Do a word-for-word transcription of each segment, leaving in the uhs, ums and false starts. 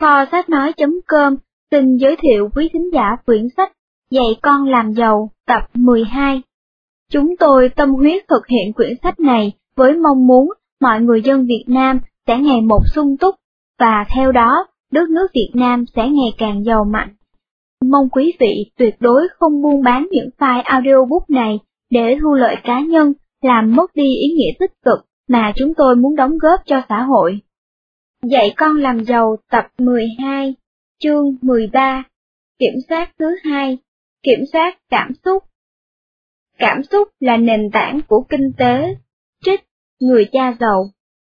Kho sách nói chấm com xin giới thiệu quý thính giả quyển sách Dạy con làm giàu tập mười hai. Chúng tôi tâm huyết thực hiện quyển sách này với mong muốn mọi người dân Việt Nam sẽ ngày một sung túc, và theo đó, đất nước Việt Nam sẽ ngày càng giàu mạnh. Mong quý vị tuyệt đối không buôn bán những file audiobook này để thu lợi cá nhân, làm mất đi ý nghĩa tích cực mà chúng tôi muốn đóng góp cho xã hội. Dạy con làm giàu tập mười hai, chương mười ba, Kiểm soát thứ hai, kiểm soát cảm xúc. Cảm xúc là nền tảng của kinh tế. Trích Người cha giàu.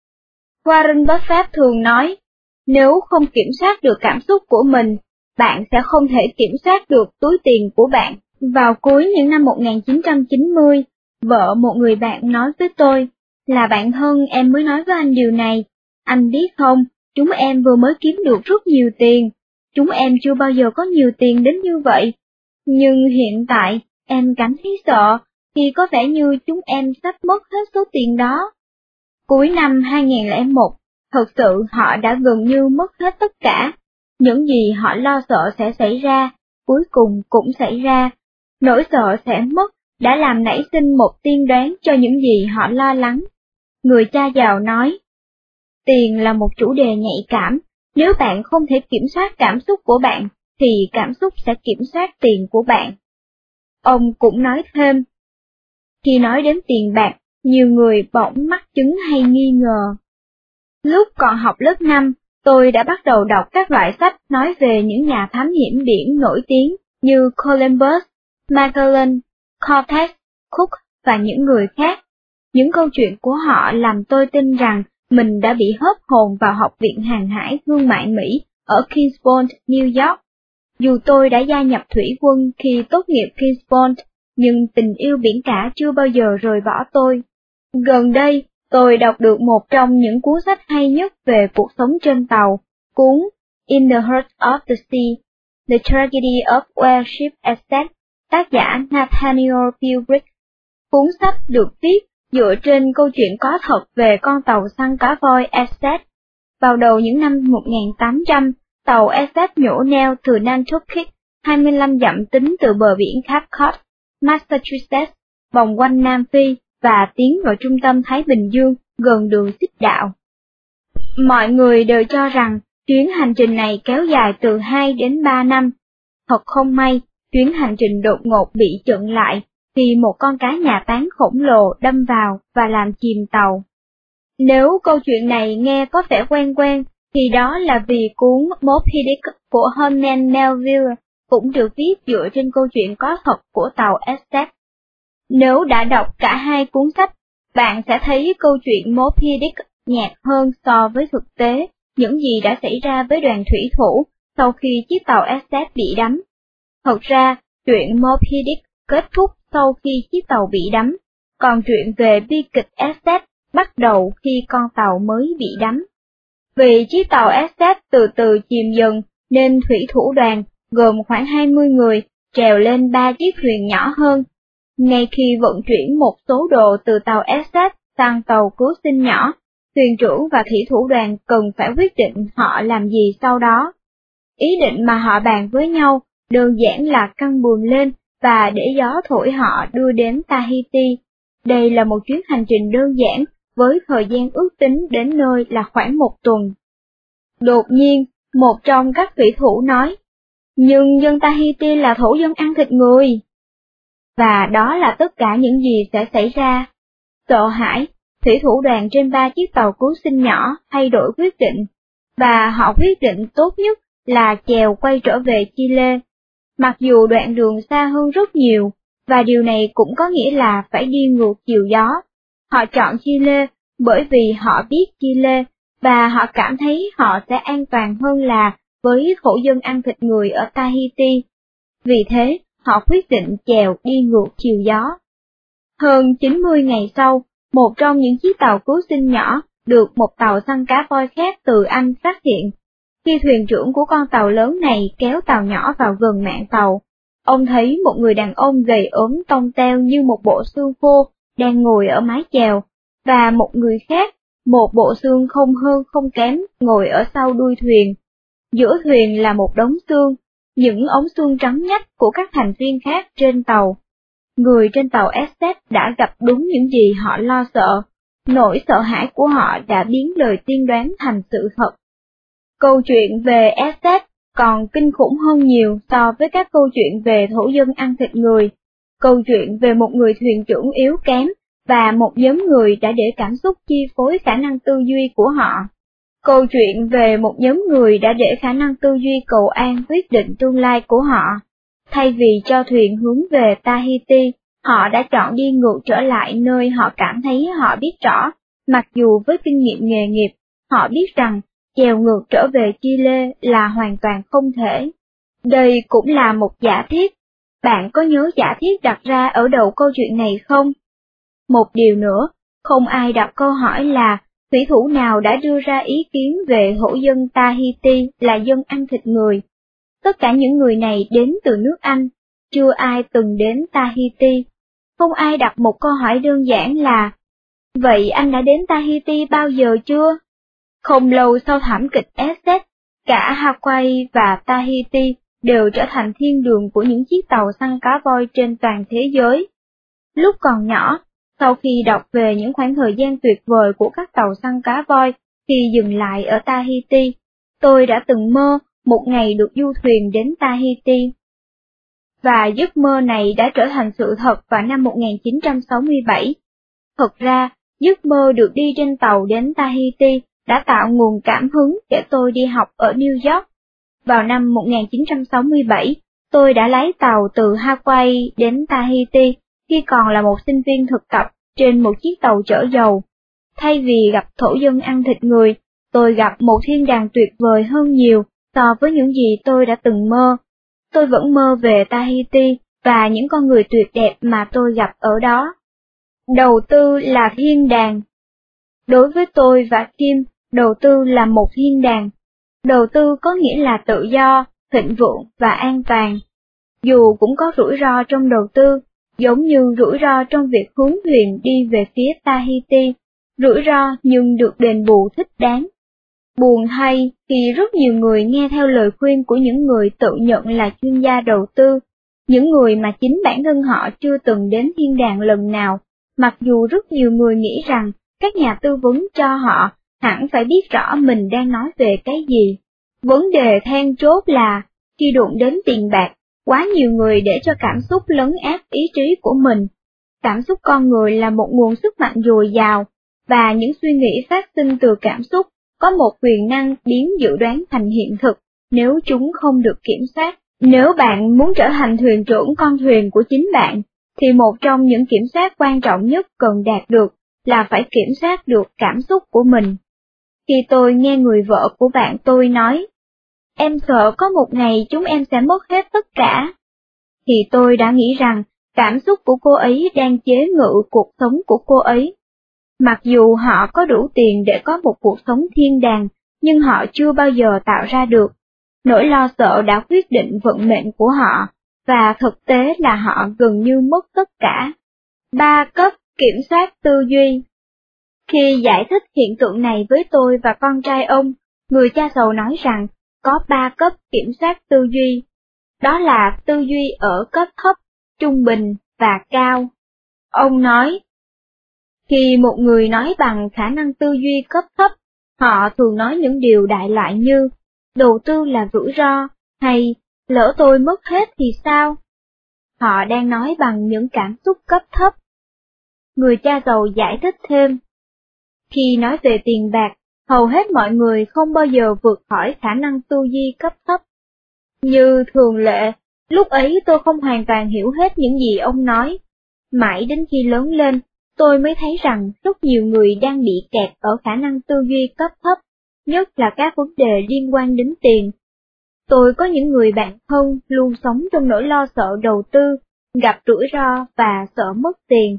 Warren Buffett thường nói, nếu không kiểm soát được cảm xúc của mình, bạn sẽ không thể kiểm soát được túi tiền của bạn. Vào cuối những năm một nghìn chín trăm chín mươi, vợ một người bạn nói với tôi, là bạn thân em mới nói với anh điều này. Anh biết không, chúng em vừa mới kiếm được rất nhiều tiền. Chúng em chưa bao giờ có nhiều tiền đến như vậy. Nhưng hiện tại, em cảm thấy sợ, khi có vẻ như chúng em sắp mất hết số tiền đó. Cuối năm hai nghìn lẻ một, thật sự họ đã gần như mất hết tất cả. Những gì họ lo sợ sẽ xảy ra, cuối cùng cũng xảy ra. Nỗi sợ sẽ mất đã làm nảy sinh một tiên đoán cho những gì họ lo lắng. Người cha giàu nói, tiền là một chủ đề nhạy cảm, nếu bạn không thể kiểm soát cảm xúc của bạn, thì cảm xúc sẽ kiểm soát tiền của bạn. Ông cũng nói thêm, khi nói đến tiền bạc, nhiều người bỗng mắc chứng hay nghi ngờ. Lúc còn học lớp năm, tôi đã bắt đầu đọc các loại sách nói về những nhà thám hiểm biển nổi tiếng như Columbus, Magellan, Cortez, Cook và những người khác. Những câu chuyện của họ làm tôi tin rằng mình đã bị hớp hồn vào Học viện Hàng hải Thương mại Mỹ ở Kingsport, New York. Dù tôi đã gia nhập thủy quân khi tốt nghiệp Kingsport, nhưng tình yêu biển cả chưa bao giờ rời bỏ tôi. Gần đây, tôi đọc được một trong những cuốn sách hay nhất về cuộc sống trên tàu, cuốn In the Heart of the Sea, The Tragedy of Whale Ship Essex, tác giả Nathaniel Pilbrick. Cuốn sách được viết dựa trên câu chuyện có thật về con tàu săn cá voi Essex. Vào đầu những năm một nghìn tám trăm, tàu Essex nhổ neo từ Nantucket, hai mươi lăm dặm tính từ bờ biển Cape Cod, Massachusetts, vòng quanh Nam Phi và tiến vào trung tâm Thái Bình Dương, gần đường xích đạo. Mọi người đều cho rằng chuyến hành trình này kéo dài từ hai đến ba năm. Thật không may, chuyến hành trình đột ngột bị chững lại khi một con cá nhà táng khổng lồ đâm vào và làm chìm tàu. Nếu câu chuyện này nghe có vẻ quen quen, thì đó là vì cuốn Moby Dick của Herman Melville cũng được viết dựa trên câu chuyện có thật của tàu Essex. Nếu đã đọc cả hai cuốn sách, bạn sẽ thấy câu chuyện Moby Dick nhạt hơn so với thực tế, những gì đã xảy ra với đoàn thủy thủ sau khi chiếc tàu Essex bị đắm. Thật ra, chuyện Moby Dick kết thúc sau khi chiếc tàu bị đắm, còn chuyện về bi kịch Essex bắt đầu khi con tàu mới bị đắm. Vì chiếc tàu Essex từ từ chìm dần, nên thủy thủ đoàn, gồm khoảng hai mươi người, trèo lên ba chiếc thuyền nhỏ hơn. Ngay khi vận chuyển một số đồ từ tàu Essex sang tàu cứu sinh nhỏ, thuyền trưởng và thủy thủ đoàn cần phải quyết định họ làm gì sau đó. Ý định mà họ bàn với nhau đơn giản là căng buồm lên và để gió thổi họ đưa đến Tahiti. Đây là một chuyến hành trình đơn giản, với thời gian ước tính đến nơi là khoảng một tuần. Đột nhiên, một trong các thủy thủ nói, nhưng dân Tahiti là thổ dân ăn thịt người. Và đó là tất cả những gì sẽ xảy ra. Sợ hãi, thủy thủ đoàn trên ba chiếc tàu cứu sinh nhỏ thay đổi quyết định, và họ quyết định tốt nhất là chèo quay trở về Chile. Mặc dù đoạn đường xa hơn rất nhiều, và điều này cũng có nghĩa là phải đi ngược chiều gió. Họ chọn Chile bởi vì họ biết Chile, và họ cảm thấy họ sẽ an toàn hơn là với thổ dân ăn thịt người ở Tahiti. Vì thế, họ quyết định chèo đi ngược chiều gió. Hơn chín mươi ngày sau, một trong những chiếc tàu cứu sinh nhỏ được một tàu săn cá voi khác từ Anh phát hiện. Khi thuyền trưởng của con tàu lớn này kéo tàu nhỏ vào gần mạn tàu, ông thấy một người đàn ông gầy ốm tông teo như một bộ xương khô đang ngồi ở mái chèo, và một người khác, một bộ xương không hơn không kém, ngồi ở sau đuôi thuyền. Giữa thuyền là một đống xương, những ống xương trắng nhách của các thành viên khác trên tàu. Người trên tàu Essex đã gặp đúng những gì họ lo sợ, nỗi sợ hãi của họ đã biến lời tiên đoán thành sự thật. Câu chuyện về Essex còn kinh khủng hơn nhiều so với các câu chuyện về thổ dân ăn thịt người. Câu chuyện về một người thuyền trưởng yếu kém và một nhóm người đã để cảm xúc chi phối khả năng tư duy của họ. Câu chuyện về một nhóm người đã để khả năng tư duy cầu an quyết định tương lai của họ. Thay vì cho thuyền hướng về Tahiti, họ đã chọn đi ngược trở lại nơi họ cảm thấy họ biết rõ, mặc dù với kinh nghiệm nghề nghiệp, họ biết rằng chèo ngược trở về Chile là hoàn toàn không thể. Đây cũng là một giả thiết. Bạn có nhớ giả thiết đặt ra ở đầu câu chuyện này không? Một điều nữa, không ai đặt câu hỏi là thủy thủ nào đã đưa ra ý kiến về thổ dân Tahiti là dân ăn thịt người. Tất cả những người này đến từ nước Anh, chưa ai từng đến Tahiti. Không ai đặt một câu hỏi đơn giản là, vậy anh đã đến Tahiti bao giờ chưa? Không lâu sau thảm kịch Essex, cả Hawaii và Tahiti đều trở thành thiên đường của những chiếc tàu săn cá voi trên toàn thế giới. Lúc còn nhỏ, sau khi đọc về những khoảng thời gian tuyệt vời của các tàu săn cá voi khi dừng lại ở Tahiti, tôi đã từng mơ một ngày được du thuyền đến Tahiti. Và giấc mơ này đã trở thành sự thật vào năm một nghìn chín trăm sáu mươi bảy. Thật ra, giấc mơ được đi trên tàu đến Tahiti đã tạo nguồn cảm hứng để tôi đi học ở New York. Vào năm một nghìn chín trăm sáu mươi bảy, tôi đã lái tàu từ Hawaii đến Tahiti khi còn là một sinh viên thực tập trên một chiếc tàu chở dầu. Thay vì gặp thổ dân ăn thịt người, tôi gặp một thiên đàng tuyệt vời hơn nhiều so với những gì tôi đã từng mơ. Tôi vẫn mơ về Tahiti và những con người tuyệt đẹp mà tôi gặp ở đó. Đầu tư là thiên đàng. Đối với tôi và Kim, đầu tư là một thiên đàng. Đầu tư có nghĩa là tự do, thịnh vượng và an toàn. Dù cũng có rủi ro trong đầu tư, giống như rủi ro trong việc hướng thuyền đi về phía Tahiti, rủi ro nhưng được đền bù thích đáng. Buồn thay khi rất nhiều người nghe theo lời khuyên của những người tự nhận là chuyên gia đầu tư, những người mà chính bản thân họ chưa từng đến thiên đàng lần nào, mặc dù rất nhiều người nghĩ rằng các nhà tư vấn cho họ hẳn phải biết rõ mình đang nói về cái gì. Vấn đề then chốt là, khi đụng đến tiền bạc, quá nhiều người để cho cảm xúc lấn át ý chí của mình. Cảm xúc con người là một nguồn sức mạnh dồi dào, và những suy nghĩ phát sinh từ cảm xúc có một quyền năng biến dự đoán thành hiện thực nếu chúng không được kiểm soát. Nếu bạn muốn trở thành thuyền trưởng con thuyền của chính bạn, thì một trong những kiểm soát quan trọng nhất cần đạt được là phải kiểm soát được cảm xúc của mình. Khi tôi nghe người vợ của bạn tôi nói, em sợ có một ngày chúng em sẽ mất hết tất cả, thì tôi đã nghĩ rằng cảm xúc của cô ấy đang chế ngự cuộc sống của cô ấy. Mặc dù họ có đủ tiền để có một cuộc sống thiên đàng, nhưng họ chưa bao giờ tạo ra được. Nỗi lo sợ đã quyết định vận mệnh của họ, và thực tế là họ gần như mất tất cả. Ba cấp kiểm soát tư duy. Khi giải thích hiện tượng này với tôi và con trai ông, người cha giàu nói rằng có ba cấp kiểm soát tư duy. Đó là tư duy ở cấp thấp, trung bình và cao. Ông nói, khi một người nói bằng khả năng tư duy cấp thấp, họ thường nói những điều đại loại như, đầu tư là rủi ro, hay, lỡ tôi mất hết thì sao? Họ đang nói bằng những cảm xúc cấp thấp. Người cha giàu giải thích thêm, khi nói về tiền bạc, hầu hết mọi người không bao giờ vượt khỏi khả năng tư duy cấp thấp. Như thường lệ, lúc ấy tôi không hoàn toàn hiểu hết những gì ông nói. Mãi đến khi lớn lên, tôi mới thấy rằng rất nhiều người đang bị kẹt ở khả năng tư duy cấp thấp, nhất là các vấn đề liên quan đến tiền. Tôi có những người bạn thân luôn sống trong nỗi lo sợ đầu tư, gặp rủi ro và sợ mất tiền.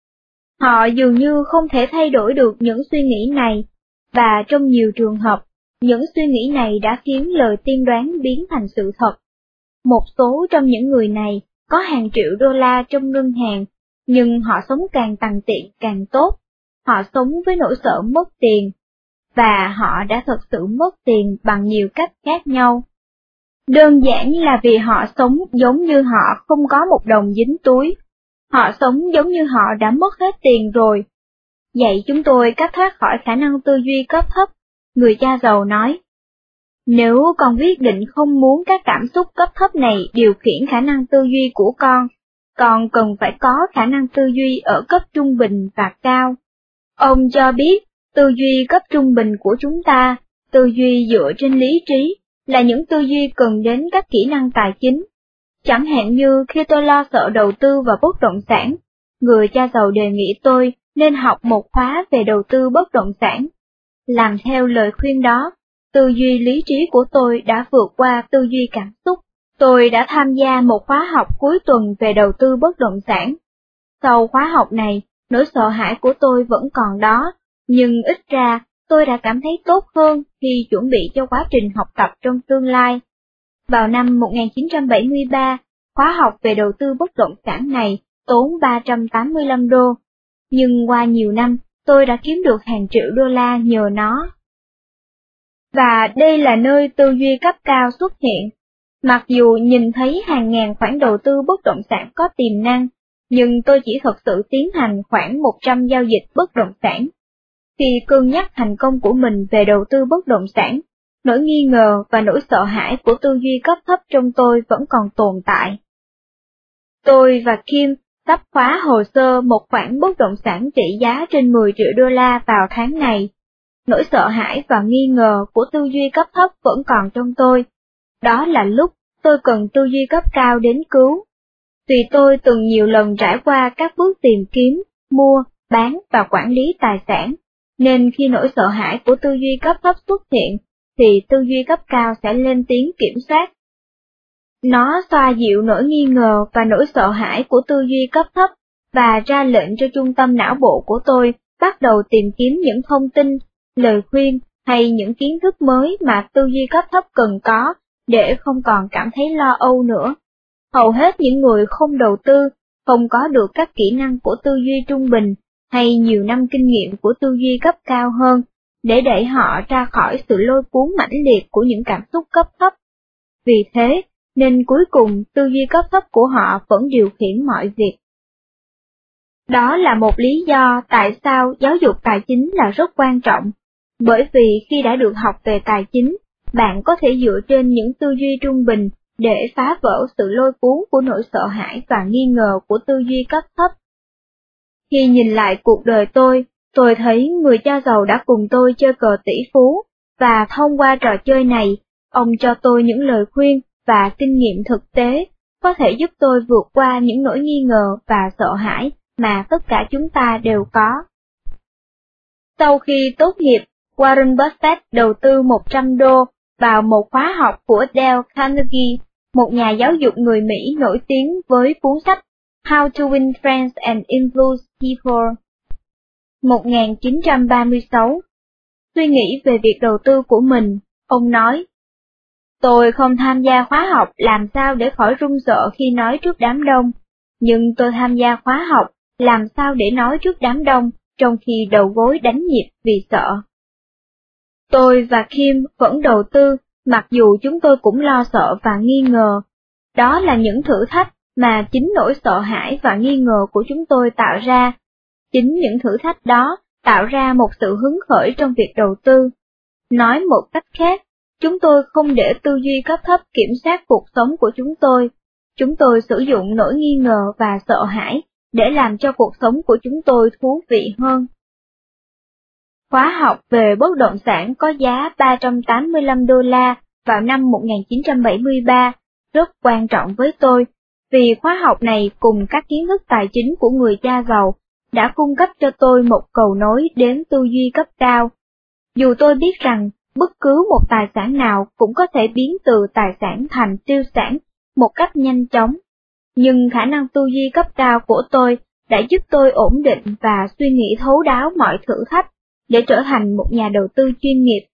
Họ dường như không thể thay đổi được những suy nghĩ này, và trong nhiều trường hợp, những suy nghĩ này đã khiến lời tiên đoán biến thành sự thật. Một số trong những người này có hàng triệu đô la trong ngân hàng, nhưng họ sống càng tằn tiện càng tốt. Họ sống với nỗi sợ mất tiền. và họ đã thật sự mất tiền bằng nhiều cách khác nhau. Đơn giản là vì họ sống giống như họ không có một đồng dính túi. Họ sống giống như họ đã mất hết tiền rồi. Dạy chúng tôi cách thoát khỏi khả năng tư duy cấp thấp, người cha giàu nói. Nếu con quyết định không muốn các cảm xúc cấp thấp này điều khiển khả năng tư duy của con, con cần phải có khả năng tư duy ở cấp trung bình và cao. Ông cho biết, tư duy cấp trung bình của chúng ta, tư duy dựa trên lý trí, là những tư duy cần đến các kỹ năng tài chính. Chẳng hạn như khi tôi lo sợ đầu tư vào bất động sản, người cha giàu đề nghị tôi nên học một khóa về đầu tư bất động sản. Làm theo lời khuyên đó, tư duy lý trí của tôi đã vượt qua tư duy cảm xúc. Tôi đã tham gia một khóa học cuối tuần về đầu tư bất động sản. Sau khóa học này, nỗi sợ hãi của tôi vẫn còn đó, nhưng ít ra tôi đã cảm thấy tốt hơn khi chuẩn bị cho quá trình học tập trong tương lai. Vào năm một nghìn chín trăm bảy mươi ba, khóa học về đầu tư bất động sản này tốn ba trăm tám mươi lăm đô, nhưng qua nhiều năm tôi đã kiếm được hàng triệu đô la nhờ nó. Và đây là nơi tư duy cấp cao xuất hiện. Mặc dù nhìn thấy hàng ngàn khoản đầu tư bất động sản có tiềm năng, nhưng tôi chỉ thật sự tiến hành khoảng một trăm giao dịch bất động sản. Khi cân nhắc thành công của mình về đầu tư bất động sản, nỗi nghi ngờ và nỗi sợ hãi của tư duy cấp thấp trong tôi vẫn còn tồn tại. Tôi và Kim sắp khóa hồ sơ một khoản bất động sản trị giá trên mười triệu đô la vào tháng này. Nỗi sợ hãi và nghi ngờ của tư duy cấp thấp vẫn còn trong tôi. Đó là lúc tôi cần tư duy cấp cao đến cứu. Vì tôi từng nhiều lần trải qua các bước tìm kiếm, mua, bán và quản lý tài sản, nên khi nỗi sợ hãi của tư duy cấp thấp xuất hiện, thì tư duy cấp cao sẽ lên tiếng kiểm soát. Nó xoa dịu nỗi nghi ngờ và nỗi sợ hãi của tư duy cấp thấp, và ra lệnh cho trung tâm não bộ của tôi bắt đầu tìm kiếm những thông tin, lời khuyên hay những kiến thức mới mà tư duy cấp thấp cần có, để không còn cảm thấy lo âu nữa. Hầu hết những người không đầu tư, không có được các kỹ năng của tư duy trung bình, hay nhiều năm kinh nghiệm của tư duy cấp cao hơn, để đẩy họ ra khỏi sự lôi cuốn mãnh liệt của những cảm xúc cấp thấp. Vì thế, nên cuối cùng tư duy cấp thấp của họ vẫn điều khiển mọi việc. Đó là một lý do tại sao giáo dục tài chính là rất quan trọng, bởi vì khi đã được học về tài chính, bạn có thể dựa trên những tư duy trung bình để phá vỡ sự lôi cuốn của nỗi sợ hãi và nghi ngờ của tư duy cấp thấp. Khi nhìn lại cuộc đời tôi, tôi thấy người cha giàu đã cùng tôi chơi cờ tỷ phú, và thông qua trò chơi này, ông cho tôi những lời khuyên và kinh nghiệm thực tế, có thể giúp tôi vượt qua những nỗi nghi ngờ và sợ hãi mà tất cả chúng ta đều có. Sau khi tốt nghiệp, Warren Buffett đầu tư một trăm đô vào một khóa học của Dale Carnegie, một nhà giáo dục người Mỹ nổi tiếng với cuốn sách How to Win Friends and Influence People. một nghìn chín trăm ba mươi sáu. Suy nghĩ về việc đầu tư của mình, ông nói, tôi không tham gia khóa học làm sao để khỏi run sợ khi nói trước đám đông, nhưng tôi tham gia khóa học làm sao để nói trước đám đông trong khi đầu gối đánh nhịp vì sợ. Tôi và Kim vẫn đầu tư, mặc dù chúng tôi cũng lo sợ và nghi ngờ. Đó là những thử thách mà chính nỗi sợ hãi và nghi ngờ của chúng tôi tạo ra. Chính những thử thách đó tạo ra một sự hứng khởi trong việc đầu tư. Nói một cách khác, chúng tôi không để tư duy cấp thấp kiểm soát cuộc sống của chúng tôi. Chúng tôi sử dụng nỗi nghi ngờ và sợ hãi để làm cho cuộc sống của chúng tôi thú vị hơn. Khóa học về bất động sản có giá ba trăm tám mươi lăm đô la vào năm một nghìn chín trăm bảy mươi ba, rất quan trọng với tôi, vì khóa học này cùng các kiến thức tài chính của người cha giàu đã cung cấp cho tôi một cầu nối đến tư duy cấp cao. Dù tôi biết rằng bất cứ một tài sản nào cũng có thể biến từ tài sản thành tiêu sản một cách nhanh chóng, nhưng khả năng tư duy cấp cao của tôi đã giúp tôi ổn định và suy nghĩ thấu đáo mọi thử thách để trở thành một nhà đầu tư chuyên nghiệp.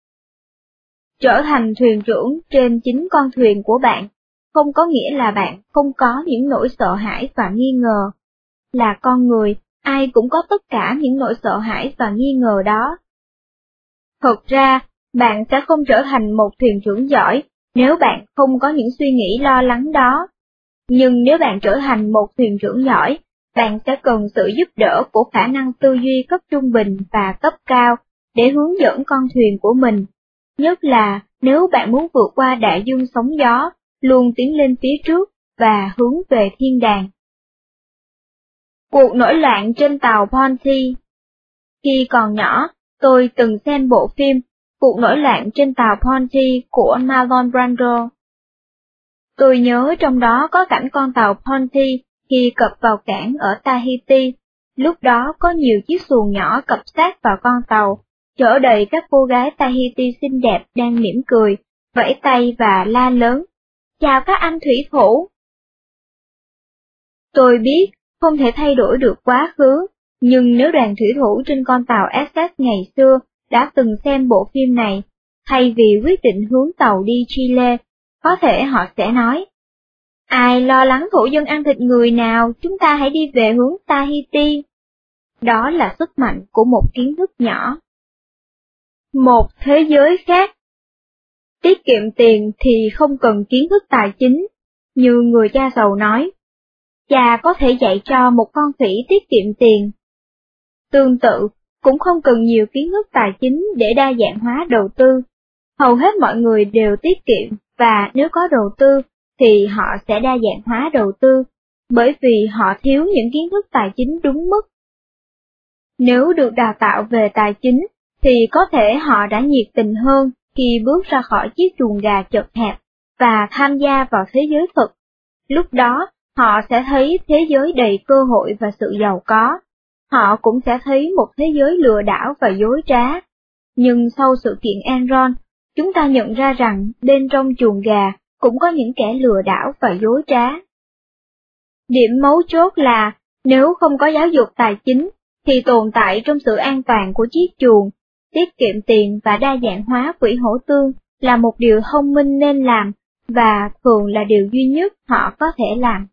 Trở thành thuyền trưởng trên chính con thuyền của bạn không có nghĩa là bạn không có những nỗi sợ hãi và nghi ngờ. Là con người, ai cũng có tất cả những nỗi sợ hãi và nghi ngờ đó. Thật ra, bạn sẽ không trở thành một thuyền trưởng giỏi nếu bạn không có những suy nghĩ lo lắng đó. Nhưng nếu bạn trở thành một thuyền trưởng giỏi, bạn sẽ cần sự giúp đỡ của khả năng tư duy cấp trung bình và cấp cao để hướng dẫn con thuyền của mình. Nhất là nếu bạn muốn vượt qua đại dương sóng gió, luôn tiến lên phía trước và hướng về thiên đàng. Cuộc nổi loạn trên tàu Ponty. Khi còn nhỏ, tôi từng xem bộ phim Cuộc nổi loạn trên tàu Ponty của Marlon Brando. Tôi nhớ trong đó có cảnh con tàu Ponty khi cập vào cảng ở Tahiti, lúc đó có nhiều chiếc xuồng nhỏ cập sát vào con tàu, chở đầy các cô gái Tahiti xinh đẹp đang mỉm cười, vẫy tay và la lớn, "Chào các anh thủy thủ!" Tôi biết không thể thay đổi được quá khứ, nhưng nếu đoàn thủy thủ trên con tàu Essex ngày xưa đã từng xem bộ phim này, thay vì quyết định hướng tàu đi Chile, có thể họ sẽ nói, "Ai lo lắng thổ dân ăn thịt người nào, chúng ta hãy đi về hướng Tahiti." Đó là sức mạnh của một kiến thức nhỏ. Một thế giới khác. Tiết kiệm tiền thì không cần kiến thức tài chính, như người cha giàu nói. Cha có thể dạy cho một con khỉ tiết kiệm tiền. Tương tự, cũng không cần nhiều kiến thức tài chính để đa dạng hóa đầu tư. Hầu hết mọi người đều tiết kiệm, và nếu có đầu tư, thì họ sẽ đa dạng hóa đầu tư, bởi vì họ thiếu những kiến thức tài chính đúng mức. Nếu được đào tạo về tài chính, thì có thể họ đã nhiệt tình hơn khi bước ra khỏi chiếc chuồng gà chật hẹp và tham gia vào thế giới thực. Lúc đó, họ sẽ thấy thế giới đầy cơ hội và sự giàu có. Họ cũng sẽ thấy một thế giới lừa đảo và dối trá. Nhưng sau sự kiện Enron, chúng ta nhận ra rằng bên trong chuồng gà cũng có những kẻ lừa đảo và dối trá. Điểm mấu chốt là, nếu không có giáo dục tài chính, thì tồn tại trong sự an toàn của chiếc chuồng, tiết kiệm tiền và đa dạng hóa quỹ hỗ tương là một điều thông minh nên làm, và thường là điều duy nhất họ có thể làm.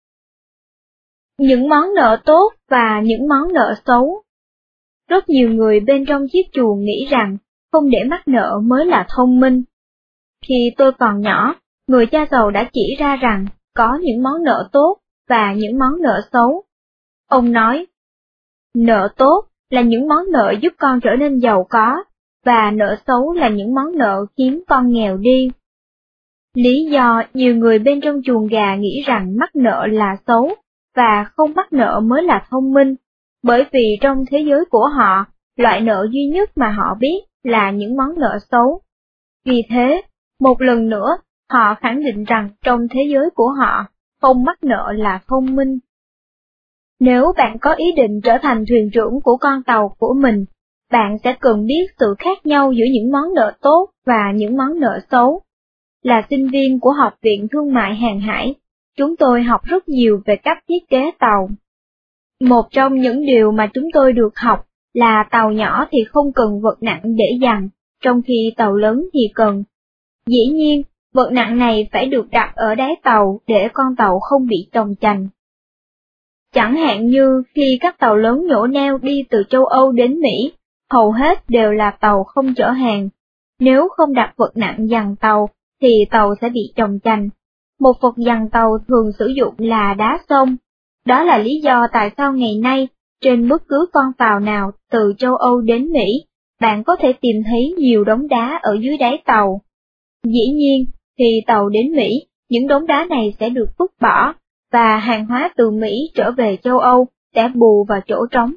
Những món nợ tốt và những món nợ xấu. Rất nhiều người bên trong chiếc chuồng nghĩ rằng không để mắc nợ mới là thông minh. Khi tôi còn nhỏ, người cha giàu đã chỉ ra rằng có những món nợ tốt và những món nợ xấu. Ông nói, nợ tốt là những món nợ giúp con trở nên giàu có, và nợ xấu là những món nợ khiến con nghèo đi. Lý do nhiều người bên trong chuồng gà nghĩ rằng mắc nợ là xấu, và không mắc nợ mới là thông minh, bởi vì trong thế giới của họ, loại nợ duy nhất mà họ biết là những món nợ xấu. Vì thế, một lần nữa, họ khẳng định rằng trong thế giới của họ, không mắc nợ là thông minh. Nếu bạn có ý định trở thành thuyền trưởng của con tàu của mình, bạn sẽ cần biết sự khác nhau giữa những món nợ tốt và những món nợ xấu. Là sinh viên của Học viện Thương mại Hàng hải, chúng tôi học rất nhiều về cách thiết kế tàu. Một trong những điều mà chúng tôi được học là tàu nhỏ thì không cần vật nặng để dằn, trong khi tàu lớn thì cần. Dĩ nhiên, vật nặng này phải được đặt ở đáy tàu để con tàu không bị chồng chành. Chẳng hạn như khi các tàu lớn nhổ neo đi từ châu Âu đến Mỹ, hầu hết đều là tàu không chở hàng. Nếu không đặt vật nặng dằn tàu, thì tàu sẽ bị chồng chành. Một vật dằn tàu thường sử dụng là đá sông. Đó là lý do tại sao ngày nay, trên bất cứ con tàu nào từ châu Âu đến Mỹ, bạn có thể tìm thấy nhiều đống đá ở dưới đáy tàu. Dĩ nhiên, khi tàu đến Mỹ, những đống đá này sẽ được vứt bỏ, và hàng hóa từ Mỹ trở về châu Âu sẽ bù vào chỗ trống.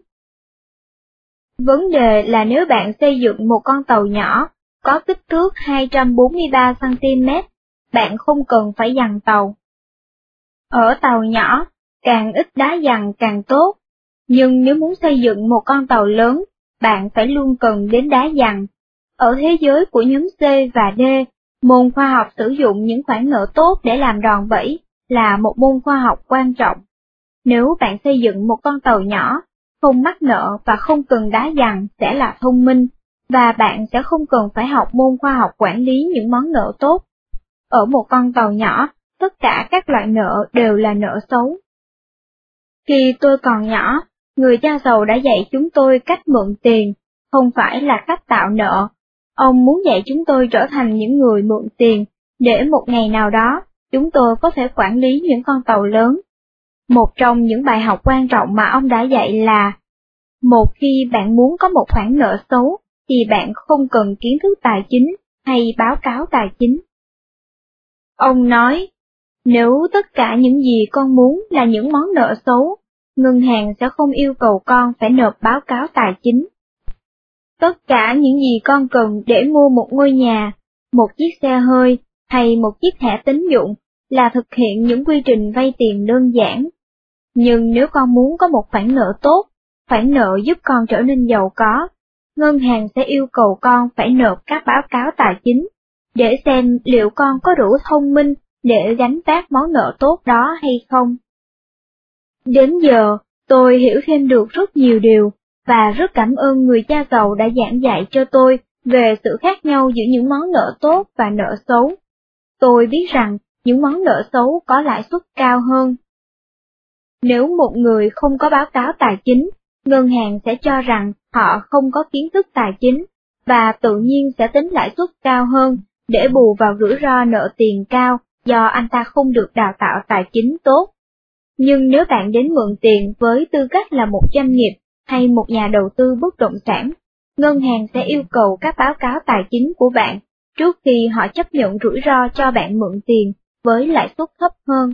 Vấn đề là nếu bạn xây dựng một con tàu nhỏ, có kích thước hai trăm bốn mươi ba xăng ti mét, bạn không cần phải dằn tàu. Ở tàu nhỏ, càng ít đá dằn càng tốt, nhưng nếu muốn xây dựng một con tàu lớn, bạn phải luôn cần đến đá dằn. Ở thế giới của nhóm C và D, môn khoa học sử dụng những khoản nợ tốt để làm đòn bẩy là một môn khoa học quan trọng. Nếu bạn xây dựng một con tàu nhỏ, không mắc nợ và không cần đá dằn sẽ là thông minh, và bạn sẽ không cần phải học môn khoa học quản lý những món nợ tốt. Ở một con tàu nhỏ, tất cả các loại nợ đều là nợ xấu. Khi tôi còn nhỏ, người cha giàu đã dạy chúng tôi cách mượn tiền, không phải là cách tạo nợ, Ông muốn dạy chúng tôi trở thành những người mượn tiền, để một ngày nào đó, chúng tôi có thể quản lý những con tàu lớn. Một trong những bài học quan trọng mà ông đã dạy là, một khi bạn muốn có một khoản nợ xấu, thì bạn không cần kiến thức tài chính hay báo cáo tài chính. Ông nói, nếu tất cả những gì con muốn là những món nợ xấu, ngân hàng sẽ không yêu cầu con phải nộp báo cáo tài chính. Tất cả những gì con cần để mua một ngôi nhà, một chiếc xe hơi hay một chiếc thẻ tín dụng là thực hiện những quy trình vay tiền đơn giản. Nhưng nếu con muốn có một khoản nợ tốt, khoản nợ giúp con trở nên giàu có, ngân hàng sẽ yêu cầu con phải nộp các báo cáo tài chính, để xem liệu con có đủ thông minh để gánh vác món nợ tốt đó hay không. Đến giờ, tôi hiểu thêm được rất nhiều điều, và rất cảm ơn người cha giàu đã giảng dạy cho tôi về sự khác nhau giữa những món nợ tốt và nợ xấu. Tôi biết rằng những món nợ xấu có lãi suất cao hơn. Nếu một người không có báo cáo tài chính, ngân hàng sẽ cho rằng họ không có kiến thức tài chính, và tự nhiên sẽ tính lãi suất cao hơn để bù vào rủi ro nợ tiền cao do anh ta không được đào tạo tài chính tốt. Nhưng nếu bạn đến mượn tiền với tư cách là một doanh nghiệp hay một nhà đầu tư bất động sản, ngân hàng sẽ yêu cầu các báo cáo tài chính của bạn trước khi họ chấp nhận rủi ro cho bạn mượn tiền với lãi suất thấp hơn.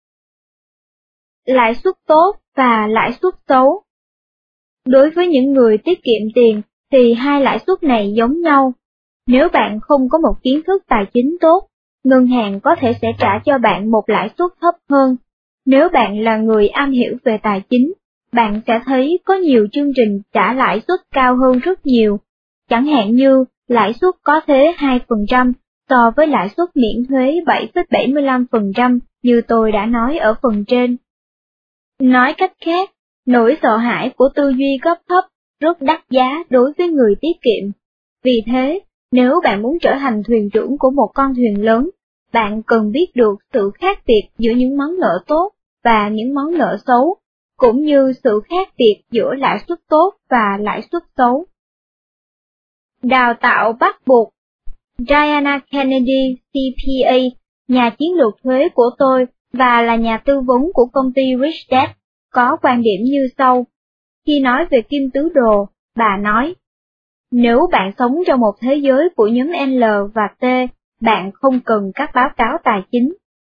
Lãi suất tốt và lãi suất xấu. Đối với những người tiết kiệm tiền thì hai lãi suất này giống nhau. Nếu bạn không có một kiến thức tài chính tốt, ngân hàng có thể sẽ trả cho bạn một lãi suất thấp hơn. Nếu bạn là người am hiểu về tài chính, bạn sẽ thấy có nhiều chương trình trả lãi suất cao hơn rất nhiều, chẳng hạn như lãi suất có thế hai phần trăm so với lãi suất miễn thuế bảy phẩy bảy mươi lăm phần trăm như tôi đã nói ở phần trên. Nói cách khác, nỗi sợ hãi của tư duy cấp thấp rất đắt giá đối với người tiết kiệm. Vì thế, nếu bạn muốn trở thành thuyền trưởng của một con thuyền lớn, bạn cần biết được sự khác biệt giữa những món nợ tốt và những món nợ xấu, cũng như sự khác biệt giữa lãi suất tốt và lãi suất xấu. Đào tạo bắt buộc. Diana Kennedy, C P A, nhà chiến lược thuế của tôi và là nhà tư vấn của công ty Rich Dad, có quan điểm như sau. Khi nói về kim tứ đồ, bà nói, nếu bạn sống trong một thế giới của nhóm L và T, bạn không cần các báo cáo tài chính.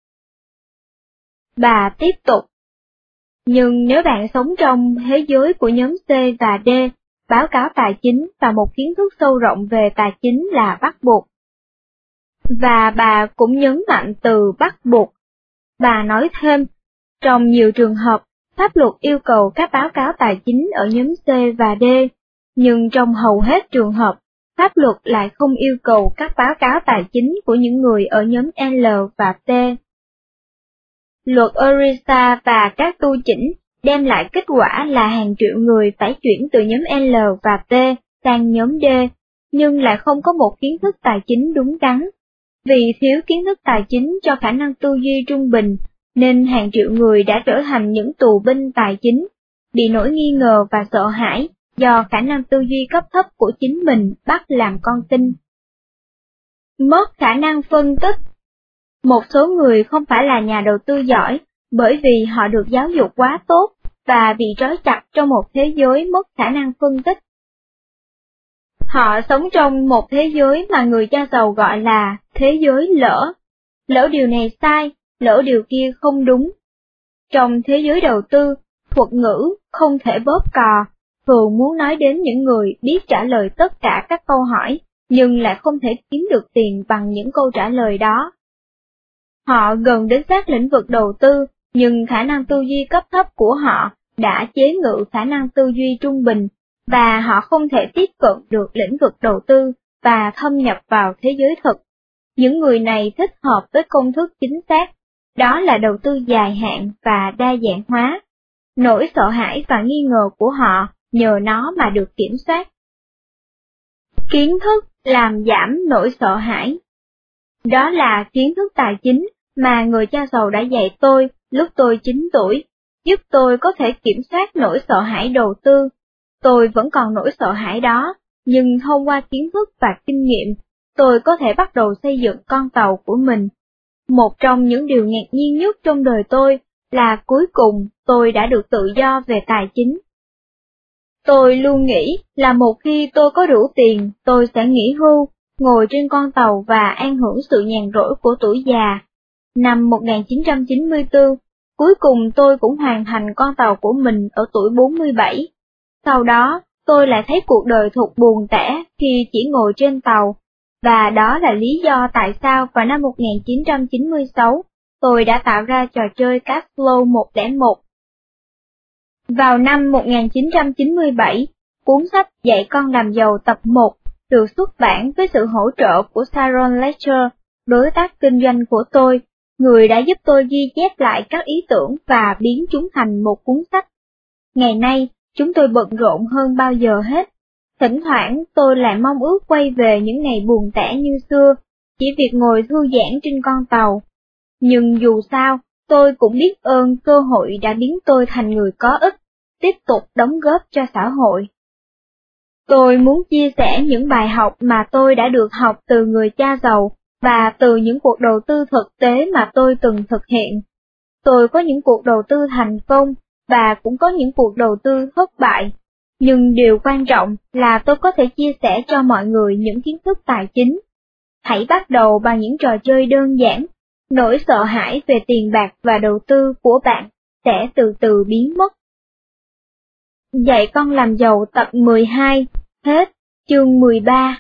Bà tiếp tục, nhưng nếu bạn sống trong thế giới của nhóm C và D, báo cáo tài chính và một kiến thức sâu rộng về tài chính là bắt buộc. Và bà cũng nhấn mạnh từ bắt buộc. Bà nói thêm, trong nhiều trường hợp, pháp luật yêu cầu các báo cáo tài chính ở nhóm C và D, nhưng trong hầu hết trường hợp, pháp luật lại không yêu cầu các báo cáo tài chính của những người ở nhóm L và T. Luật ERISA và các tu chỉnh đem lại kết quả là hàng triệu người phải chuyển từ nhóm L và T sang nhóm D, nhưng lại không có một kiến thức tài chính đúng đắn. Vì thiếu kiến thức tài chính cho khả năng tư duy trung bình, nên hàng triệu người đã trở thành những tù binh tài chính, bị nỗi nghi ngờ và sợ hãi do khả năng tư duy cấp thấp của chính mình bắt làm con tin. Mất khả năng phân tích. Một số người không phải là nhà đầu tư giỏi, bởi vì họ được giáo dục quá tốt và bị trói chặt trong một thế giới mất khả năng phân tích. Họ sống trong một thế giới mà người cha giàu gọi là thế giới lỡ. Lỡ điều này sai, lỡ điều kia không đúng. Trong thế giới đầu tư, thuật ngữ không thể bóp cò thường muốn nói đến những người biết trả lời tất cả các câu hỏi, nhưng lại không thể kiếm được tiền bằng những câu trả lời đó. Họ gần đến sát lĩnh vực đầu tư, nhưng khả năng tư duy cấp thấp của họ đã chế ngự khả năng tư duy trung bình, và họ không thể tiếp cận được lĩnh vực đầu tư và thâm nhập vào thế giới thực. Những người này thích hợp với công thức chính xác, đó là đầu tư dài hạn và đa dạng hóa. Nỗi sợ hãi và nghi ngờ của họ nhờ nó mà được kiểm soát. Kiến thức làm giảm nỗi sợ hãi. Đó là kiến thức tài chính mà người cha giàu đã dạy tôi lúc tôi chín tuổi, giúp tôi có thể kiểm soát nỗi sợ hãi đầu tư. Tôi vẫn còn nỗi sợ hãi đó, nhưng thông qua kiến thức và kinh nghiệm, tôi có thể bắt đầu xây dựng con tàu của mình. Một trong những điều ngạc nhiên nhất trong đời tôi là cuối cùng tôi đã được tự do về tài chính. Tôi luôn nghĩ là một khi tôi có đủ tiền, tôi sẽ nghỉ hưu, ngồi trên con tàu và an hưởng sự nhàn rỗi của tuổi già. Năm một nghìn chín trăm chín mươi tư, cuối cùng tôi cũng hoàn thành con tàu của mình ở tuổi bốn mươi bảy. Sau đó, tôi lại thấy cuộc đời thật buồn tẻ khi chỉ ngồi trên tàu, và đó là lý do tại sao vào năm một nghìn chín trăm chín mươi sáu, tôi đã tạo ra trò chơi Cashflow một không một. Vào năm một nghìn chín trăm chín mươi bảy, cuốn sách Dạy con làm giàu tập một được xuất bản với sự hỗ trợ của Sharon Lechter, đối tác kinh doanh của tôi, người đã giúp tôi ghi chép lại các ý tưởng và biến chúng thành một cuốn sách. Ngày nay, chúng tôi bận rộn hơn bao giờ hết. Thỉnh thoảng tôi lại mong ước quay về những ngày buồn tẻ như xưa, chỉ việc ngồi thư giãn trên con tàu. Nhưng dù sao, tôi cũng biết ơn cơ hội đã biến tôi thành người có ích, tiếp tục đóng góp cho xã hội. Tôi muốn chia sẻ những bài học mà tôi đã được học từ người cha giàu và từ những cuộc đầu tư thực tế mà tôi từng thực hiện. Tôi có những cuộc đầu tư thành công và cũng có những cuộc đầu tư thất bại, nhưng điều quan trọng là tôi có thể chia sẻ cho mọi người những kiến thức tài chính. Hãy bắt đầu bằng những trò chơi đơn giản, nỗi sợ hãi về tiền bạc và đầu tư của bạn sẽ từ từ biến mất. Dạy con làm giàu tập mười hai, hết, chương mười ba.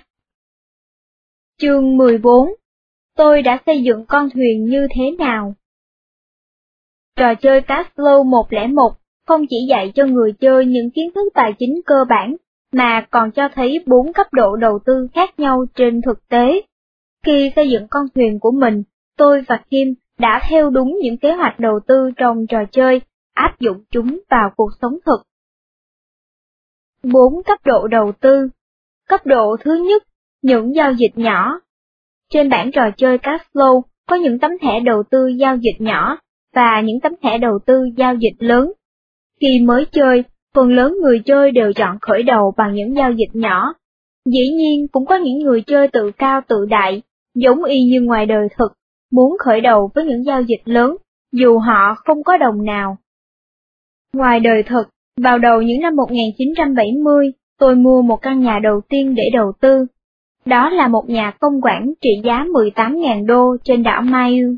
Chương mười bốn. Tôi đã xây dựng con thuyền như thế nào? Trò chơi Cashflow một không một không chỉ dạy cho người chơi những kiến thức tài chính cơ bản, mà còn cho thấy bốn cấp độ đầu tư khác nhau trên thực tế. Khi xây dựng con thuyền của mình, tôi và Kim đã theo đúng những kế hoạch đầu tư trong trò chơi, áp dụng chúng vào cuộc sống thực. bốn cấp độ đầu tư. Cấp độ thứ nhất, những giao dịch nhỏ. Trên bảng trò chơi Cashflow có những tấm thẻ đầu tư giao dịch nhỏ và những tấm thẻ đầu tư giao dịch lớn. Khi mới chơi, phần lớn người chơi đều chọn khởi đầu bằng những giao dịch nhỏ. Dĩ nhiên cũng có những người chơi tự cao tự đại, giống y như ngoài đời thực, muốn khởi đầu với những giao dịch lớn, dù họ không có đồng nào. Ngoài đời thực, vào đầu những năm một nghìn chín trăm bảy mươi, tôi mua một căn nhà đầu tiên để đầu tư. Đó là một nhà công quản trị giá mười tám nghìn đô trên đảo Maui.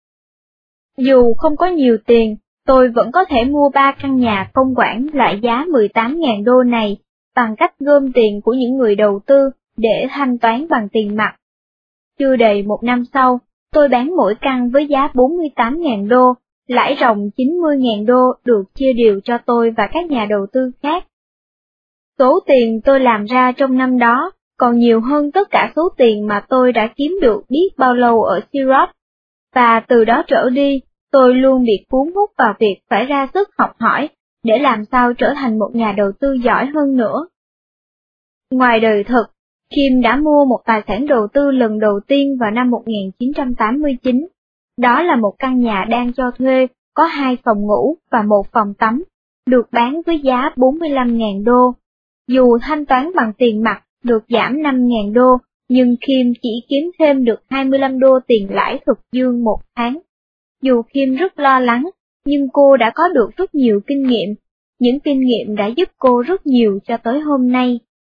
Dù không có nhiều tiền, tôi vẫn có thể mua ba căn nhà công quản loại giá mười tám nghìn đô này bằng cách gom tiền của những người đầu tư để thanh toán bằng tiền mặt. Chưa đầy một năm sau, tôi bán mỗi căn với giá bốn mươi tám nghìn đô, lãi ròng chín mươi nghìn đô được chia đều cho tôi và các nhà đầu tư khác. Số tiền tôi làm ra trong năm đó còn nhiều hơn tất cả số tiền mà tôi đã kiếm được biết bao lâu ở Sirot, và từ đó trở đi, tôi luôn bị cuốn hút vào việc phải ra sức học hỏi để làm sao trở thành một nhà đầu tư giỏi hơn nữa. Ngoài đời thực, Kim đã mua một tài sản đầu tư lần đầu tiên vào năm một nghìn chín trăm tám mươi chín. Đó là một căn nhà đang cho thuê, có hai phòng ngủ và một phòng tắm, được bán với giá bốn mươi lăm nghìn đô. Dù thanh toán bằng tiền mặt được giảm năm nghìn đô, nhưng Kim chỉ kiếm thêm được hai mươi lăm đô tiền lãi thực dương một tháng. Dù Kim rất lo lắng, nhưng cô đã có được rất nhiều kinh nghiệm. Những kinh nghiệm đã giúp cô rất nhiều cho tới hôm nay.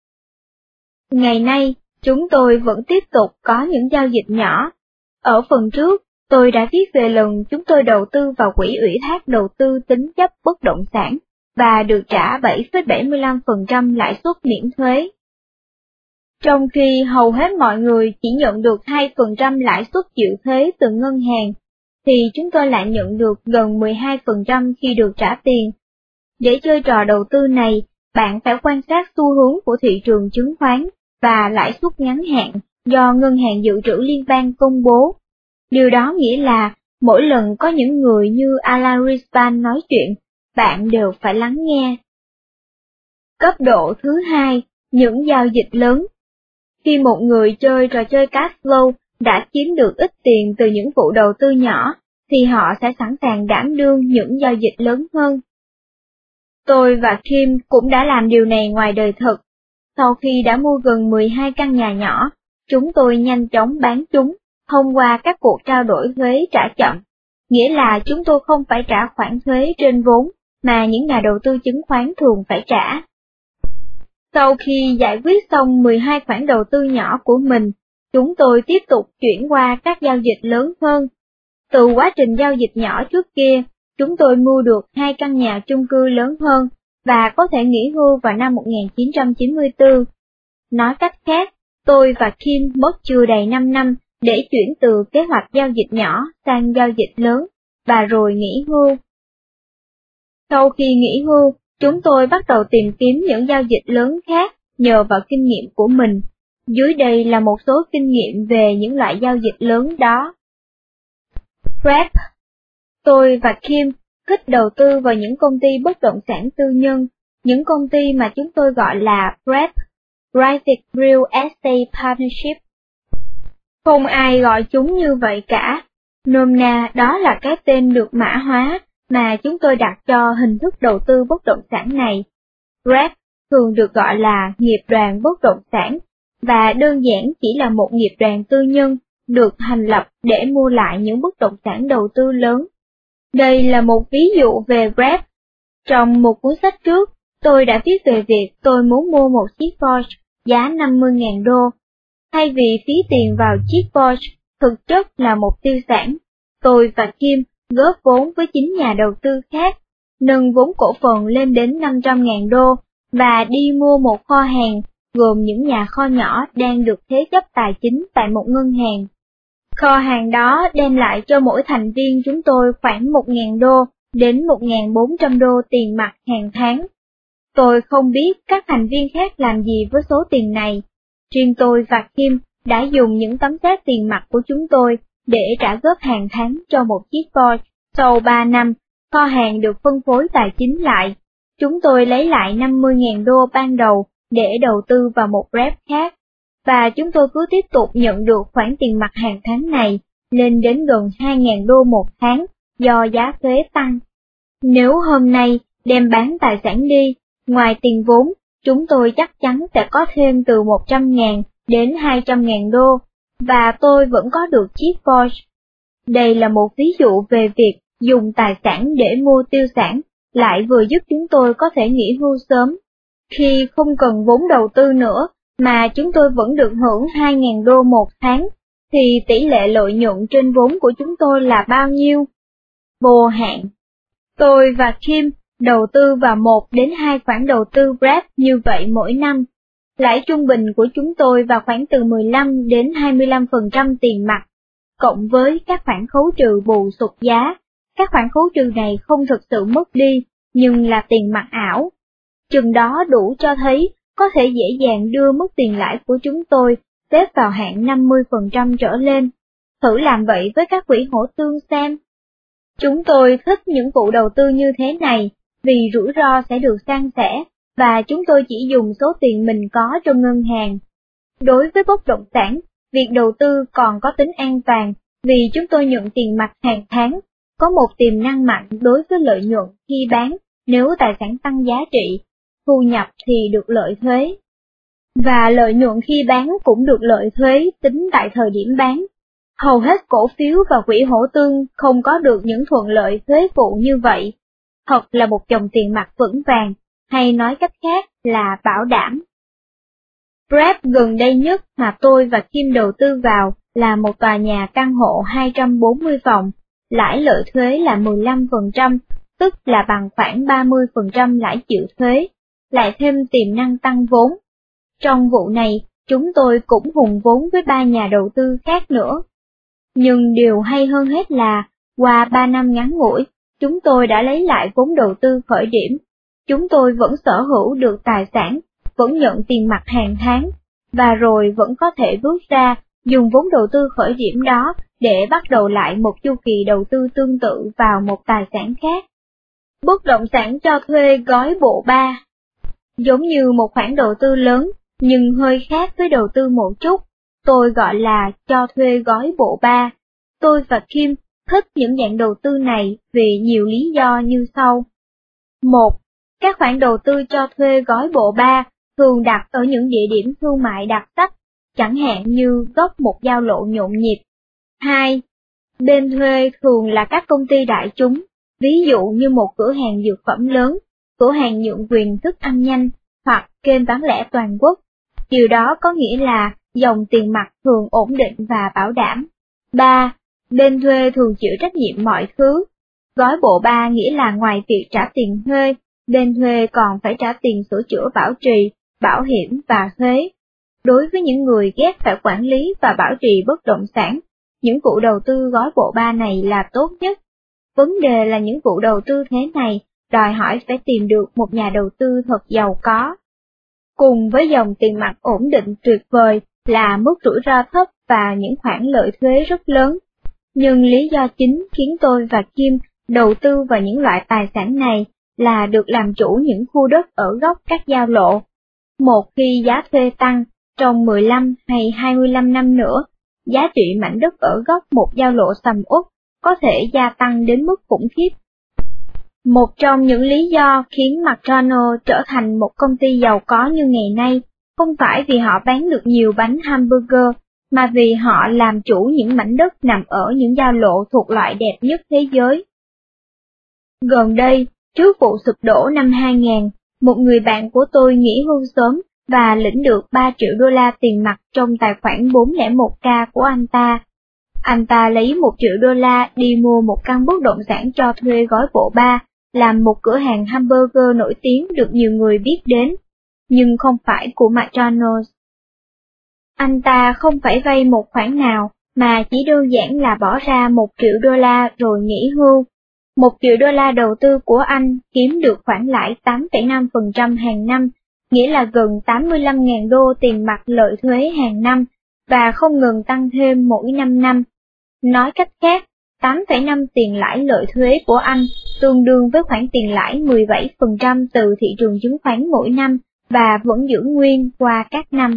Ngày nay, chúng tôi vẫn tiếp tục có những giao dịch nhỏ. Ở phần trước, tôi đã viết về lần chúng tôi đầu tư vào quỹ ủy thác đầu tư tín chấp bất động sản, và được trả bảy phẩy bảy mươi lăm phần trăm lãi suất miễn thuế. Trong khi hầu hết mọi người chỉ nhận được hai phần trăm lãi suất chịu thuế từ ngân hàng, thì chúng tôi lại nhận được gần mười hai phần trăm khi được trả tiền. Để chơi trò đầu tư này, bạn phải quan sát xu hướng của thị trường chứng khoán và lãi suất ngắn hạn do Ngân hàng Dự trữ Liên bang công bố. Điều đó nghĩa là mỗi lần có những người như Alan Greenspan nói chuyện, bạn đều phải lắng nghe. Cấp độ thứ hai, những giao dịch lớn. Khi một người chơi trò chơi Cashflow đã kiếm được ít tiền từ những vụ đầu tư nhỏ, thì họ sẽ sẵn sàng đảm đương những giao dịch lớn hơn. Tôi và Kim cũng đã làm điều này ngoài đời thực. Sau khi đã mua gần mười hai căn nhà nhỏ, chúng tôi nhanh chóng bán chúng thông qua các cuộc trao đổi thuế trả chậm, nghĩa là chúng tôi không phải trả khoản thuế trên vốn mà những nhà đầu tư chứng khoán thường phải trả. Sau khi giải quyết xong mười hai khoản đầu tư nhỏ của mình, chúng tôi tiếp tục chuyển qua các giao dịch lớn hơn. Từ quá trình giao dịch nhỏ trước kia, chúng tôi mua được hai căn nhà chung cư lớn hơn và có thể nghỉ hưu vào năm một nghìn chín trăm chín mươi tư. Nói cách khác, tôi và Kim mất chưa đầy năm năm để chuyển từ kế hoạch giao dịch nhỏ sang giao dịch lớn, và rồi nghỉ hưu. Sau khi nghỉ hưu, chúng tôi bắt đầu tìm kiếm những giao dịch lớn khác nhờ vào kinh nghiệm của mình. Dưới đây là một số kinh nghiệm về những loại giao dịch lớn đó. rép. Tôi và Kim thích đầu tư vào những công ty bất động sản tư nhân, những công ty mà chúng tôi gọi là rép, Private Real Estate Partnership. Không ai gọi chúng như vậy cả, nôm na đó là cái tên được mã hóa mà chúng tôi đặt cho hình thức đầu tư bất động sản này. rép thường được gọi là nghiệp đoàn bất động sản, và đơn giản chỉ là một nghiệp đoàn tư nhân được thành lập để mua lại những bất động sản đầu tư lớn. Đây là một ví dụ về rép. Trong một cuốn sách trước, tôi đã viết về việc tôi muốn mua một chiếc Porsche giá năm mươi nghìn đô. Thay vì phí tiền vào chiếc Porsche, thực chất là một tiêu sản, tôi và Kim góp vốn với chín nhà đầu tư khác, nâng vốn cổ phần lên đến năm trăm nghìn đô, và đi mua một kho hàng, gồm những nhà kho nhỏ đang được thế chấp tài chính tại một ngân hàng. Kho hàng đó đem lại cho mỗi thành viên chúng tôi khoảng một nghìn đô đến một nghìn bốn trăm đô tiền mặt hàng tháng. Tôi không biết các thành viên khác làm gì với số tiền này. Riêng tôi và Kim đã dùng những tấm séc tiền mặt của chúng tôi để trả góp hàng tháng cho một chiếc Porsche. Sau ba năm, kho hàng được phân phối tài chính lại. Chúng tôi lấy lại năm mươi nghìn đô ban đầu để đầu tư vào một rép khác, và chúng tôi cứ tiếp tục nhận được khoản tiền mặt hàng tháng này lên đến gần hai nghìn đô một tháng do giá thuế tăng. Nếu hôm nay đem bán tài sản đi, ngoài tiền vốn, chúng tôi chắc chắn sẽ có thêm từ một trăm nghìn đến hai trăm nghìn đô, và tôi vẫn có được chiếc Porsche. Đây là một ví dụ về việc dùng tài sản để mua tiêu sản, lại vừa giúp chúng tôi có thể nghỉ hưu sớm. Khi không cần vốn đầu tư nữa, mà chúng tôi vẫn được hưởng hai nghìn đô một tháng, thì tỷ lệ lợi nhuận trên vốn của chúng tôi là bao nhiêu? Vô hạn. Tôi và Kim đầu tư vào một đến hai khoản đầu tư rép như vậy mỗi năm. Lãi trung bình của chúng tôi vào khoảng từ mười lăm đến hai mươi lăm phần trăm tiền mặt, cộng với các khoản khấu trừ bù sụt giá. Các khoản khấu trừ này không thực sự mất đi, nhưng là tiền mặt ảo. Chừng đó đủ cho thấy có thể dễ dàng đưa mức tiền lãi của chúng tôi xếp vào hạng năm mươi phần trăm trở lên. Thử làm vậy với các quỹ hỗ tương xem. Chúng tôi thích những vụ đầu tư như thế này, vì rủi ro sẽ được san sẻ, và chúng tôi chỉ dùng số tiền mình có trong ngân hàng. Đối với bất động sản, việc đầu tư còn có tính an toàn, vì chúng tôi nhận tiền mặt hàng tháng, có một tiềm năng mạnh đối với lợi nhuận khi bán nếu tài sản tăng giá trị, thu nhập thì được lợi thuế. Và lợi nhuận khi bán cũng được lợi thuế tính tại thời điểm bán. Hầu hết cổ phiếu và quỹ hỗ tương không có được những thuận lợi thuế phụ như vậy. Thật là một dòng tiền mặt vững vàng, hay nói cách khác là bảo đảm. rép gần đây nhất mà tôi và Kim đầu tư vào là một tòa nhà căn hộ hai trăm bốn mươi phòng, lãi lợi thuế là mười lăm phần trăm, tức là bằng khoảng ba mươi phần trăm lãi chịu thuế, lại thêm tiềm năng tăng vốn. Trong vụ này, chúng tôi cũng hùng vốn với ba nhà đầu tư khác nữa. Nhưng điều hay hơn hết là, qua ba năm ngắn ngủi, chúng tôi đã lấy lại vốn đầu tư khởi điểm. Chúng tôi vẫn sở hữu được tài sản, vẫn nhận tiền mặt hàng tháng, và rồi vẫn có thể bước ra, dùng vốn đầu tư khởi điểm đó để bắt đầu lại một chu kỳ đầu tư tương tự vào một tài sản khác. Bất động sản cho thuê gói bộ ba. Giống như một khoản đầu tư lớn, nhưng hơi khác với đầu tư một chút, tôi gọi là cho thuê gói bộ ba. Tôi và Kim thích những dạng đầu tư này vì nhiều lý do như sau. Một, các khoản đầu tư cho thuê gói bộ ba thường đặt ở những địa điểm thương mại đặc sắc, chẳng hạn như góc một giao lộ nhộn nhịp. hai. Bên thuê thường là các công ty đại chúng, ví dụ như một cửa hàng dược phẩm lớn, cửa hàng nhượng quyền thức ăn nhanh, hoặc kênh bán lẻ toàn quốc. Điều đó có nghĩa là dòng tiền mặt thường ổn định và bảo đảm. ba. Bên thuê thường chịu trách nhiệm mọi thứ. Gói bộ ba nghĩa là ngoài việc trả tiền thuê, bên thuê còn phải trả tiền sửa chữa bảo trì, bảo hiểm và thuế. Đối với những người ghét phải quản lý và bảo trì bất động sản, những vụ đầu tư gói bộ ba này là tốt nhất. Vấn đề là những vụ đầu tư thế này đòi hỏi phải tìm được một nhà đầu tư thật giàu có. Cùng với dòng tiền mặt ổn định tuyệt vời là mức rủi ro thấp và những khoản lợi thuế rất lớn. Nhưng lý do chính khiến tôi và Kim đầu tư vào những loại tài sản này là được làm chủ những khu đất ở góc các giao lộ. Một khi giá thuê tăng, trong mười lăm hay hai mươi lăm năm nữa, giá trị mảnh đất ở góc một giao lộ sầm uất có thể gia tăng đến mức khủng khiếp. Một trong những lý do khiến McDonald's trở thành một công ty giàu có như ngày nay, không phải vì họ bán được nhiều bánh hamburger, mà vì họ làm chủ những mảnh đất nằm ở những giao lộ thuộc loại đẹp nhất thế giới. Gần đây, trước vụ sụp đổ năm hai nghìn, một người bạn của tôi nghỉ hưu sớm và lĩnh được ba triệu đô la tiền mặt trong tài khoản bốn không một k của anh ta. Anh ta lấy một triệu đô la đi mua một căn bất động sản cho thuê gói bộ ba, làm một cửa hàng hamburger nổi tiếng được nhiều người biết đến, nhưng không phải của McDonald's. Anh ta không phải vay một khoản nào, mà chỉ đơn giản là bỏ ra một triệu đô la rồi nghỉ hưu. Một triệu đô la đầu tư của anh kiếm được khoản lãi tám phẩy năm phần trăm hàng năm, nghĩa là gần tám mươi lăm nghìn đô tiền mặt lợi thuế hàng năm, và không ngừng tăng thêm mỗi năm năm. Nói cách khác, tám phẩy năm tiền lãi lợi thuế của anh tương đương với khoản tiền lãi mười bảy phần trăm từ thị trường chứng khoán mỗi năm và vẫn giữ nguyên qua các năm.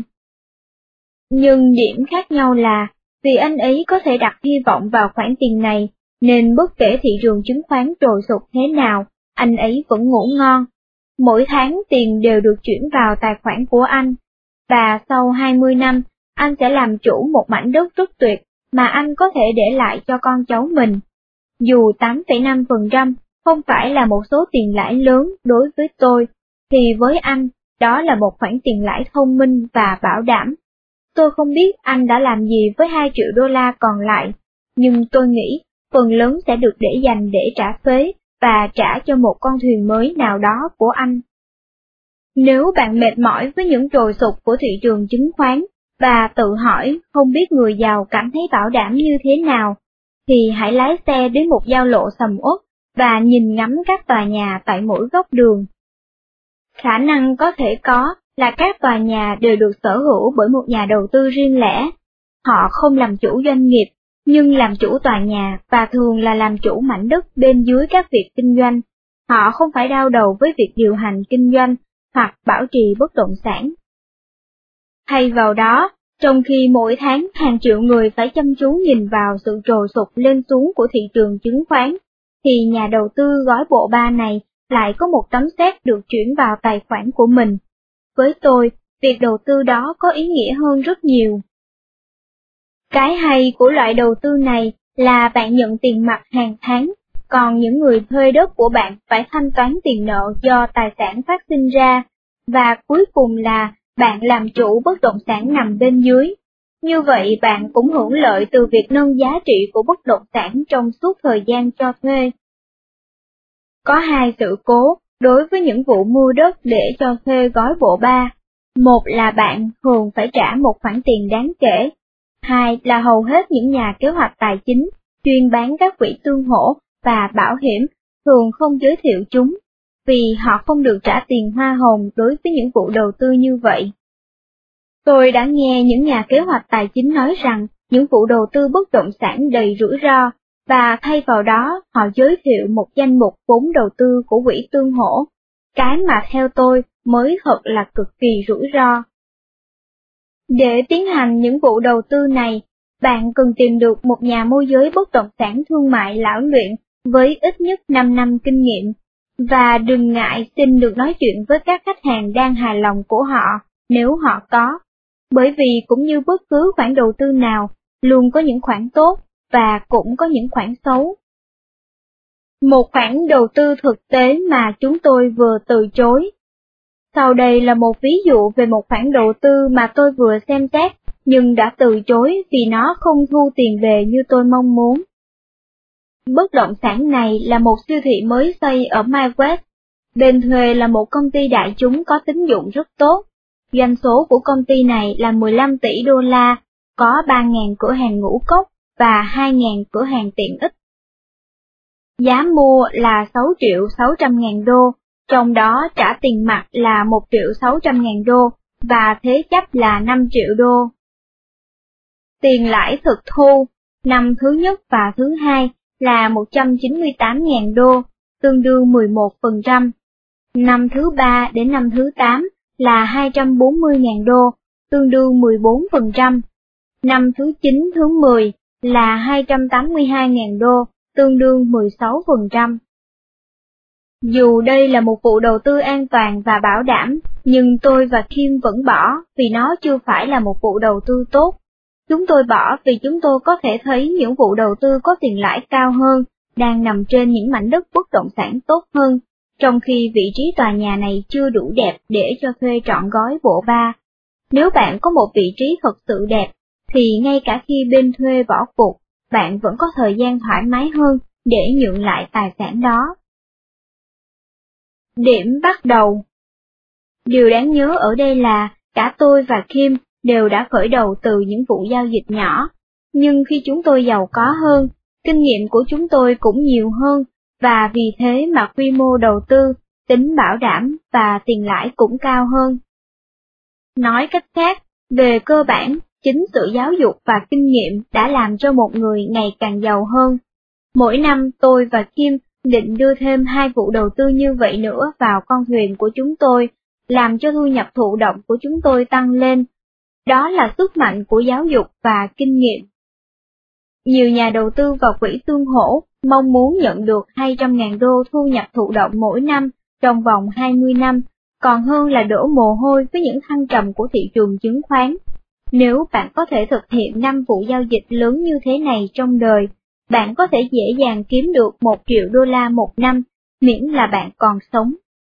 Nhưng điểm khác nhau là, vì anh ấy có thể đặt hy vọng vào khoản tiền này, nên bất kể thị trường chứng khoán trồi sụt thế nào, anh ấy vẫn ngủ ngon. Mỗi tháng tiền đều được chuyển vào tài khoản của anh, và sau hai mươi năm, anh sẽ làm chủ một mảnh đất rất tuyệt mà anh có thể để lại cho con cháu mình. Dù tám phẩy năm phần trăm không phải là một số tiền lãi lớn đối với tôi, thì với anh, đó là một khoản tiền lãi thông minh và bảo đảm. Tôi không biết anh đã làm gì với hai triệu đô la còn lại, nhưng tôi nghĩ phần lớn sẽ được để dành để trả thuế và trả cho một con thuyền mới nào đó của anh. Nếu bạn mệt mỏi với những trồi sụt của thị trường chứng khoán, và tự hỏi không biết người giàu cảm thấy bảo đảm như thế nào, thì hãy lái xe đến một giao lộ sầm uất và nhìn ngắm các tòa nhà tại mỗi góc đường. Khả năng có thể có là các tòa nhà đều được sở hữu bởi một nhà đầu tư riêng lẻ. Họ không làm chủ doanh nghiệp, nhưng làm chủ tòa nhà và thường là làm chủ mảnh đất bên dưới các việc kinh doanh. Họ không phải đau đầu với việc điều hành kinh doanh hoặc bảo trì bất động sản. Thay vào đó, trong khi mỗi tháng hàng triệu người phải chăm chú nhìn vào sự trồi sụt lên xuống của thị trường chứng khoán, thì nhà đầu tư gói bộ ba này lại có một tấm séc được chuyển vào tài khoản của mình. Với tôi, việc đầu tư đó có ý nghĩa hơn rất nhiều. Cái hay của loại đầu tư này là bạn nhận tiền mặt hàng tháng, còn những người thuê đất của bạn phải thanh toán tiền nợ do tài sản phát sinh ra, và cuối cùng là bạn làm chủ bất động sản nằm bên dưới. Như vậy bạn cũng hưởng lợi từ việc nâng giá trị của bất động sản trong suốt thời gian cho thuê. Có hai sự cố đối với những vụ mua đất để cho thuê gói bộ ba. Một là bạn thường phải trả một khoản tiền đáng kể. Hai là hầu hết những nhà kế hoạch tài chính chuyên bán các quỹ tương hỗ và bảo hiểm thường không giới thiệu chúng, vì họ không được trả tiền hoa hồng đối với những vụ đầu tư như vậy. Tôi đã nghe những nhà kế hoạch tài chính nói rằng những vụ đầu tư bất động sản đầy rủi ro, và thay vào đó họ giới thiệu một danh mục vốn đầu tư của quỹ tương hỗ, cái mà theo tôi mới thật là cực kỳ rủi ro. Để tiến hành những vụ đầu tư này, bạn cần tìm được một nhà môi giới bất động sản thương mại lão luyện với ít nhất năm năm kinh nghiệm, Và đừng ngại xin được nói chuyện với các khách hàng đang hài lòng của họ, nếu họ có. Bởi vì cũng như bất cứ khoản đầu tư nào, luôn có những khoản tốt, và cũng có những khoản xấu. Một khoản đầu tư thực tế mà chúng tôi vừa từ chối. Sau đây là một ví dụ về một khoản đầu tư mà tôi vừa xem xét, nhưng đã từ chối vì nó không thu tiền về như tôi mong muốn. Bất động sản này là một siêu thị mới xây ở Mai West. Bên thuê là một công ty đại chúng có tín dụng rất tốt. Doanh số của công ty này là mười lăm tỷ đô la, có ba nghìn cửa hàng ngũ cốc và hai nghìn cửa hàng tiện ích. Giá mua là sáu triệu sáu trăm ngàn đô, trong đó trả tiền mặt là một triệu sáu trăm ngàn đô và thế chấp là năm triệu đô. Tiền lãi thực thu, năm thứ nhất và thứ hai là một trăm chín mươi tám nghìn đô, tương đương mười một phần trăm. Năm thứ ba đến năm thứ tám là hai trăm bốn mươi nghìn đô, tương đương mười bốn phần trăm. Năm thứ chín thứ mười là hai trăm tám mươi hai nghìn đô, tương đương mười sáu phần trăm. Dù đây là một vụ đầu tư an toàn và bảo đảm, nhưng tôi và Kim vẫn bỏ vì nó chưa phải là một vụ đầu tư tốt. Chúng tôi bỏ vì chúng tôi có thể thấy những vụ đầu tư có tiền lãi cao hơn, đang nằm trên những mảnh đất bất động sản tốt hơn, trong khi vị trí tòa nhà này chưa đủ đẹp để cho thuê trọn gói bộ ba. Nếu bạn có một vị trí thật sự đẹp, thì ngay cả khi bên thuê bỏ cuộc, bạn vẫn có thời gian thoải mái hơn để nhượng lại tài sản đó. Điểm bắt đầu. Điều đáng nhớ ở đây là cả tôi và Kim đều đã khởi đầu từ những vụ giao dịch nhỏ, nhưng khi chúng tôi giàu có hơn, kinh nghiệm của chúng tôi cũng nhiều hơn, và vì thế mà quy mô đầu tư, tính bảo đảm và tiền lãi cũng cao hơn. Nói cách khác, về cơ bản, chính sự giáo dục và kinh nghiệm đã làm cho một người ngày càng giàu hơn. Mỗi năm tôi và Kim định đưa thêm hai vụ đầu tư như vậy nữa vào con thuyền của chúng tôi, làm cho thu nhập thụ động của chúng tôi tăng lên. Đó là sức mạnh của giáo dục và kinh nghiệm. Nhiều nhà đầu tư vào quỹ tương hỗ mong muốn nhận được hai trăm nghìn đô thu nhập thụ động mỗi năm trong vòng hai mươi năm, còn hơn là đổ mồ hôi với những thăng trầm của thị trường chứng khoán. Nếu bạn có thể thực hiện năm vụ giao dịch lớn như thế này trong đời, bạn có thể dễ dàng kiếm được một triệu đô la một năm, miễn là bạn còn sống.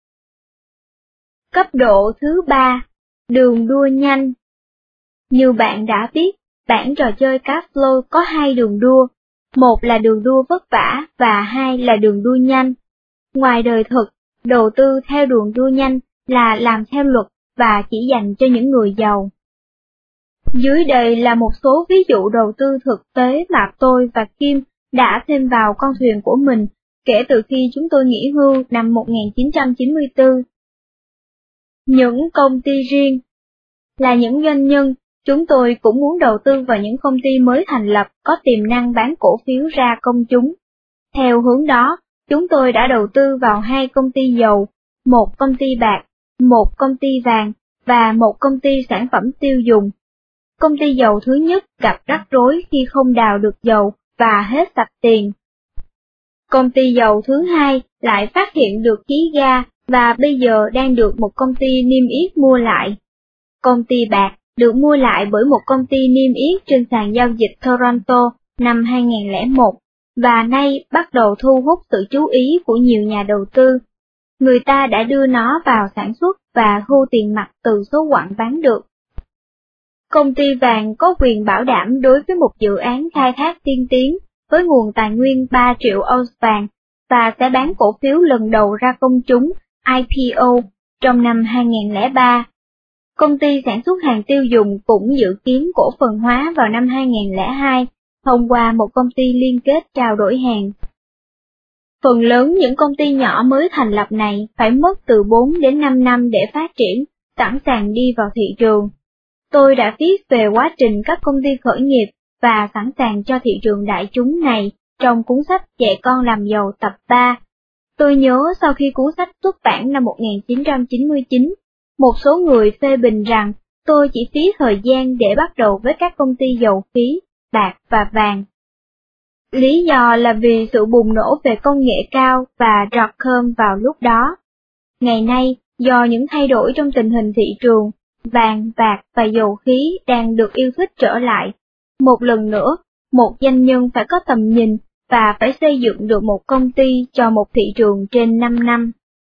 Cấp độ thứ ba, đường đua nhanh. Như bạn đã biết, bảng trò chơi Cashflow có hai đường đua, một là đường đua vất vả và hai là đường đua nhanh. Ngoài đời thực, đầu tư theo đường đua nhanh là làm theo luật và chỉ dành cho những người giàu. Dưới đây là một số ví dụ đầu tư thực tế mà tôi và Kim đã thêm vào con thuyền của mình kể từ khi chúng tôi nghỉ hưu năm một nghìn chín trăm chín mươi tư. Những công ty riêng. Là những doanh nhân, chúng tôi cũng muốn đầu tư vào những công ty mới thành lập có tiềm năng bán cổ phiếu ra công chúng. Theo hướng đó, chúng tôi đã đầu tư vào hai công ty dầu, một công ty bạc, một công ty vàng và một công ty sản phẩm tiêu dùng. Công ty dầu thứ nhất gặp rắc rối khi không đào được dầu và hết sạch tiền. Công ty dầu thứ hai lại phát hiện được khí ga và bây giờ đang được một công ty niêm yết mua lại. Công ty bạc được mua lại bởi một công ty niêm yết trên sàn giao dịch Toronto năm hai nghìn không trăm lẻ một, và nay bắt đầu thu hút sự chú ý của nhiều nhà đầu tư. Người ta đã đưa nó vào sản xuất và thu tiền mặt từ số quặng bán được. Công ty vàng có quyền bảo đảm đối với một dự án khai thác tiên tiến với nguồn tài nguyên ba triệu ounce vàng và sẽ bán cổ phiếu lần đầu ra công chúng I P O trong năm hai nghìn không trăm lẻ ba. Công ty sản xuất hàng tiêu dùng cũng dự kiến cổ phần hóa vào năm hai nghìn không trăm lẻ hai thông qua một công ty liên kết trao đổi hàng. Phần lớn những công ty nhỏ mới thành lập này phải mất từ bốn đến năm năm để phát triển, sẵn sàng đi vào thị trường. Tôi đã viết về quá trình các công ty khởi nghiệp và sẵn sàng cho thị trường đại chúng này trong cuốn sách Dạy con làm giàu tập ba. Tôi nhớ sau khi cuốn sách xuất bản năm một nghìn chín trăm chín mươi chín, một số người phê bình rằng tôi chỉ phí thời gian để bắt đầu với các công ty dầu khí, bạc và vàng. Lý do là vì sự bùng nổ về công nghệ cao và dot-com vào lúc đó. Ngày nay, do những thay đổi trong tình hình thị trường, vàng, bạc và dầu khí đang được yêu thích trở lại. Một lần nữa, một doanh nhân phải có tầm nhìn và phải xây dựng được một công ty cho một thị trường trên năm năm.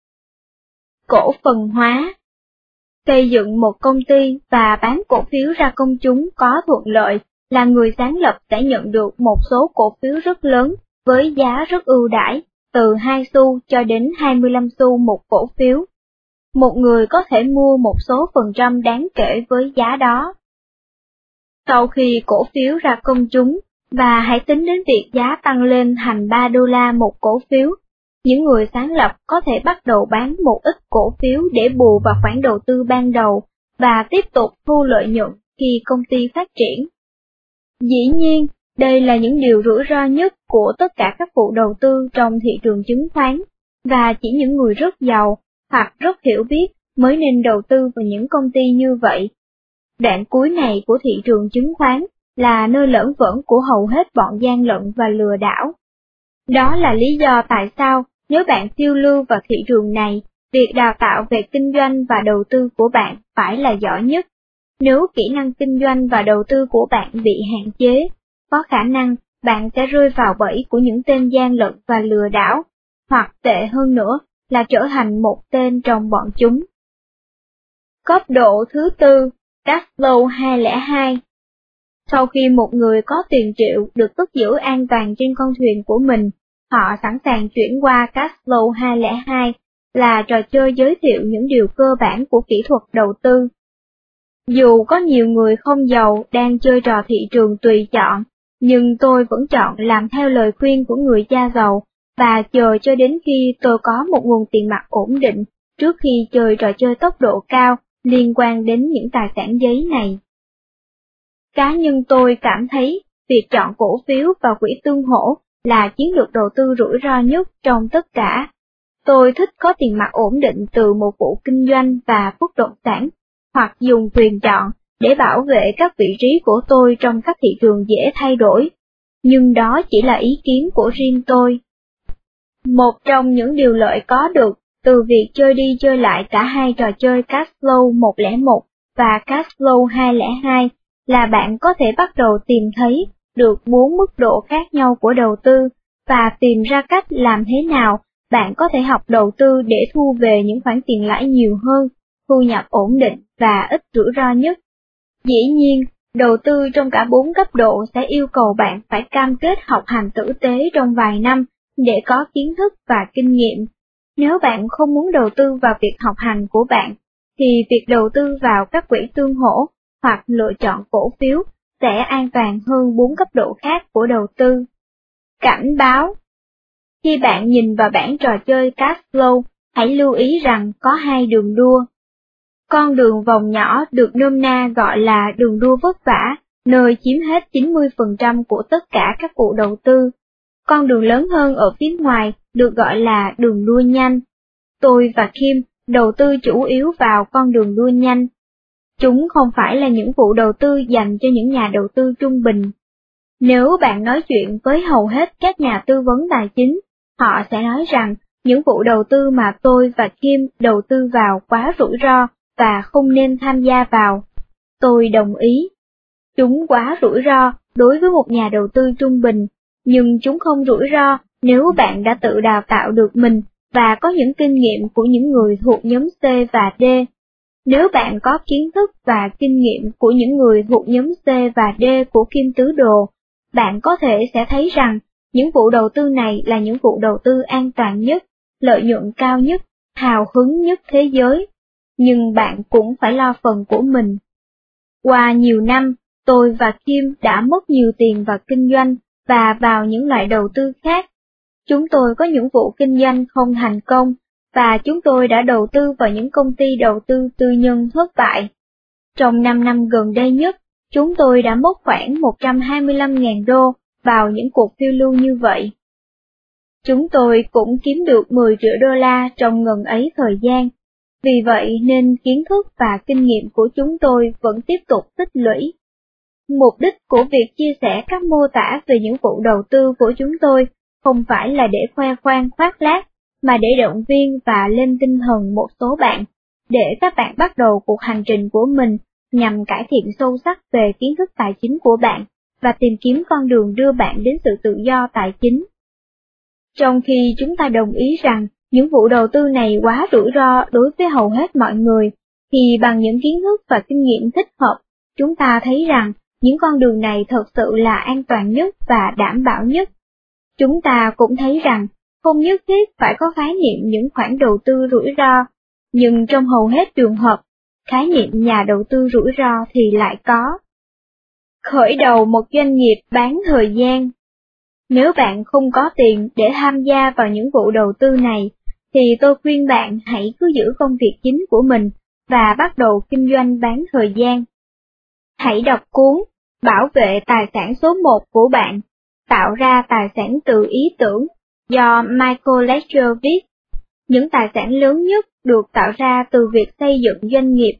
Cổ phần hóa. Xây dựng một công ty và bán cổ phiếu ra công chúng có thuận lợi là người sáng lập sẽ nhận được một số cổ phiếu rất lớn với giá rất ưu đãi, từ hai xu cho đến hai mươi lăm xu một cổ phiếu. Một người có thể mua một số phần trăm đáng kể với giá đó. Sau khi cổ phiếu ra công chúng, và hãy tính đến việc giá tăng lên thành ba đô la một cổ phiếu, những người sáng lập có thể bắt đầu bán một ít cổ phiếu để bù vào khoản đầu tư ban đầu và tiếp tục thu lợi nhuận khi công ty phát triển. Dĩ nhiên, đây là những điều rủi ro nhất của tất cả các vụ đầu tư trong thị trường chứng khoán, và chỉ những người rất giàu hoặc rất hiểu biết mới nên đầu tư vào những công ty như vậy. Đoạn cuối này của thị trường chứng khoán là nơi lởn vởn của hầu hết bọn gian lận và lừa đảo. Đó là lý do tại sao, nếu bạn phiêu lưu vào thị trường này, việc đào tạo về kinh doanh và đầu tư của bạn phải là giỏi nhất. Nếu kỹ năng kinh doanh và đầu tư của bạn bị hạn chế, có khả năng bạn sẽ rơi vào bẫy của những tên gian lận và lừa đảo, hoặc tệ hơn nữa là trở thành một tên trong bọn chúng. Cấp độ thứ tư, cash flow hai không hai. Sau khi một người có tiền triệu được cất giữ an toàn trên con thuyền của mình, họ sẵn sàng chuyển qua cash flow hai không hai, là trò chơi giới thiệu những điều cơ bản của kỹ thuật đầu tư. Dù có nhiều người không giàu đang chơi trò thị trường tùy chọn, nhưng tôi vẫn chọn làm theo lời khuyên của người cha giàu, và chờ cho đến khi tôi có một nguồn tiền mặt ổn định, trước khi chơi trò chơi tốc độ cao liên quan đến những tài sản giấy này. Cá nhân tôi cảm thấy, việc chọn cổ phiếu và quỹ tương hỗ là chiến lược đầu tư rủi ro nhất trong tất cả. Tôi thích có tiền mặt ổn định từ một vụ kinh doanh và bất động sản, hoặc dùng quyền chọn để bảo vệ các vị trí của tôi trong các thị trường dễ thay đổi. Nhưng đó chỉ là ý kiến của riêng tôi. Một trong những điều lợi có được từ việc chơi đi chơi lại cả hai trò chơi cash flow một không một và cash flow hai không hai là bạn có thể bắt đầu tìm thấy được bốn mức độ khác nhau của đầu tư, và tìm ra cách làm thế nào bạn có thể học đầu tư để thu về những khoản tiền lãi nhiều hơn, thu nhập ổn định và ít rủi ro nhất. Dĩ nhiên, đầu tư trong cả bốn cấp độ sẽ yêu cầu bạn phải cam kết học hành tử tế trong vài năm để có kiến thức và kinh nghiệm. Nếu bạn không muốn đầu tư vào việc học hành của bạn, thì việc đầu tư vào các quỹ tương hỗ hoặc lựa chọn cổ phiếu sẽ an toàn hơn bốn cấp độ khác của đầu tư. Cảnh báo. Khi bạn nhìn vào bảng trò chơi cash flow, hãy lưu ý rằng có hai đường đua. Con đường vòng nhỏ được nôm na gọi là đường đua vất vả, nơi chiếm hết chín mươi phần trăm của tất cả các vụ đầu tư. Con đường lớn hơn ở phía ngoài được gọi là đường đua nhanh. Tôi và Kim đầu tư chủ yếu vào con đường đua nhanh. Chúng không phải là những vụ đầu tư dành cho những nhà đầu tư trung bình. Nếu bạn nói chuyện với hầu hết các nhà tư vấn tài chính, họ sẽ nói rằng những vụ đầu tư mà tôi và Kim đầu tư vào quá rủi ro và không nên tham gia vào. Tôi đồng ý. Chúng quá rủi ro đối với một nhà đầu tư trung bình, nhưng chúng không rủi ro nếu bạn đã tự đào tạo được mình và có những kinh nghiệm của những người thuộc nhóm C và D. Nếu bạn có kiến thức và kinh nghiệm của những người thuộc nhóm C và D của Kim Tứ Đồ, bạn có thể sẽ thấy rằng những vụ đầu tư này là những vụ đầu tư an toàn nhất, lợi nhuận cao nhất, hào hứng nhất thế giới. Nhưng bạn cũng phải lo phần của mình. Qua nhiều năm, tôi và Kim đã mất nhiều tiền vào kinh doanh và vào những loại đầu tư khác. Chúng tôi có những vụ kinh doanh không thành công, và chúng tôi đã đầu tư vào những công ty đầu tư tư nhân thất bại. Trong năm năm gần đây nhất, chúng tôi đã mất khoảng một trăm hai mươi lăm nghìn đô vào những cuộc phiêu lưu như vậy. Chúng tôi cũng kiếm được mười triệu đô la trong ngần ấy thời gian. Vì vậy nên kiến thức và kinh nghiệm của chúng tôi vẫn tiếp tục tích lũy. Mục đích của việc chia sẻ các mô tả về những vụ đầu tư của chúng tôi không phải là để khoe khoang khoác lác, mà để động viên và lên tinh thần một số bạn, để các bạn bắt đầu cuộc hành trình của mình nhằm cải thiện sâu sắc về kiến thức tài chính của bạn và tìm kiếm con đường đưa bạn đến sự tự do tài chính. Trong khi chúng ta đồng ý rằng những vụ đầu tư này quá rủi ro đối với hầu hết mọi người, thì bằng những kiến thức và kinh nghiệm thích hợp, chúng ta thấy rằng những con đường này thật sự là an toàn nhất và đảm bảo nhất. Chúng ta cũng thấy rằng không nhất thiết phải có khái niệm những khoản đầu tư rủi ro, nhưng trong hầu hết trường hợp, khái niệm nhà đầu tư rủi ro thì lại có. Khởi đầu một doanh nghiệp bán thời gian. Nếu bạn không có tiền để tham gia vào những vụ đầu tư này, thì tôi khuyên bạn hãy cứ giữ công việc chính của mình và bắt đầu kinh doanh bán thời gian. Hãy đọc cuốn Bảo vệ tài sản số một của bạn, tạo ra tài sản từ ý tưởng, do Michael Ledger viết. Những tài sản lớn nhất được tạo ra từ việc xây dựng doanh nghiệp.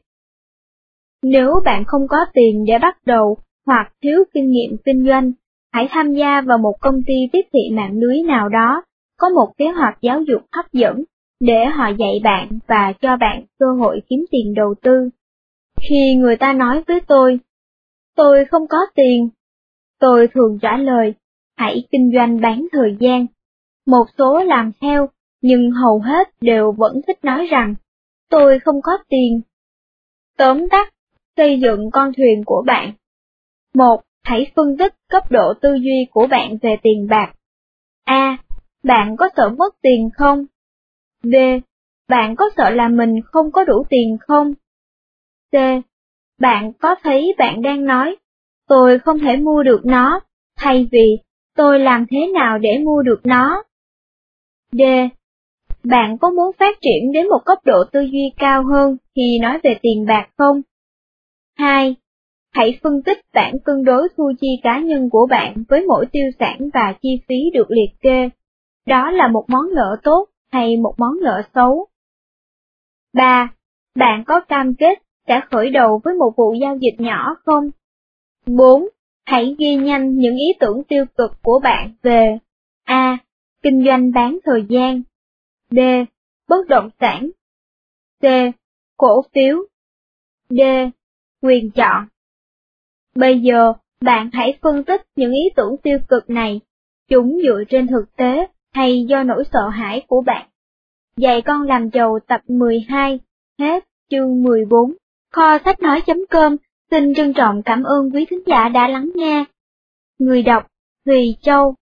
Nếu bạn không có tiền để bắt đầu hoặc thiếu kinh nghiệm kinh doanh, hãy tham gia vào một công ty tiếp thị mạng lưới nào đó, có một kế hoạch giáo dục hấp dẫn, để họ dạy bạn và cho bạn cơ hội kiếm tiền đầu tư. Khi người ta nói với tôi, tôi không có tiền, tôi thường trả lời, hãy kinh doanh bán thời gian. Một số làm theo, nhưng hầu hết đều vẫn thích nói rằng, tôi không có tiền. Tóm tắt, xây dựng con thuyền của bạn. Một. Hãy phân tích cấp độ tư duy của bạn về tiền bạc. A. Bạn có sợ mất tiền không? B. Bạn có sợ là mình không có đủ tiền không? C. Bạn có thấy bạn đang nói, tôi không thể mua được nó, thay vì, tôi làm thế nào để mua được nó? D. Bạn có muốn phát triển đến một cấp độ tư duy cao hơn khi nói về tiền bạc không? Hai. Hãy phân tích bảng cân đối thu chi cá nhân của bạn với mỗi tiêu sản và chi phí được liệt kê. Đó là một món nợ tốt hay một món nợ xấu? Ba. Bạn có cam kết sẽ khởi đầu với một vụ giao dịch nhỏ không? Bốn. Hãy ghi nhanh những ý tưởng tiêu cực của bạn về A. Kinh doanh bán thời gian. B. Bất động sản. C. Cổ phiếu. D. Quyền chọn. Bây giờ, bạn hãy phân tích những ý tưởng tiêu cực này, chúng dựa trên thực tế hay do nỗi sợ hãi của bạn. Dạy con làm giàu tập mười hai, hết chương mười bốn. Kho sách nói chấm com xin trân trọng cảm ơn quý thính giả đã lắng nghe. Người đọc Thùy Châu.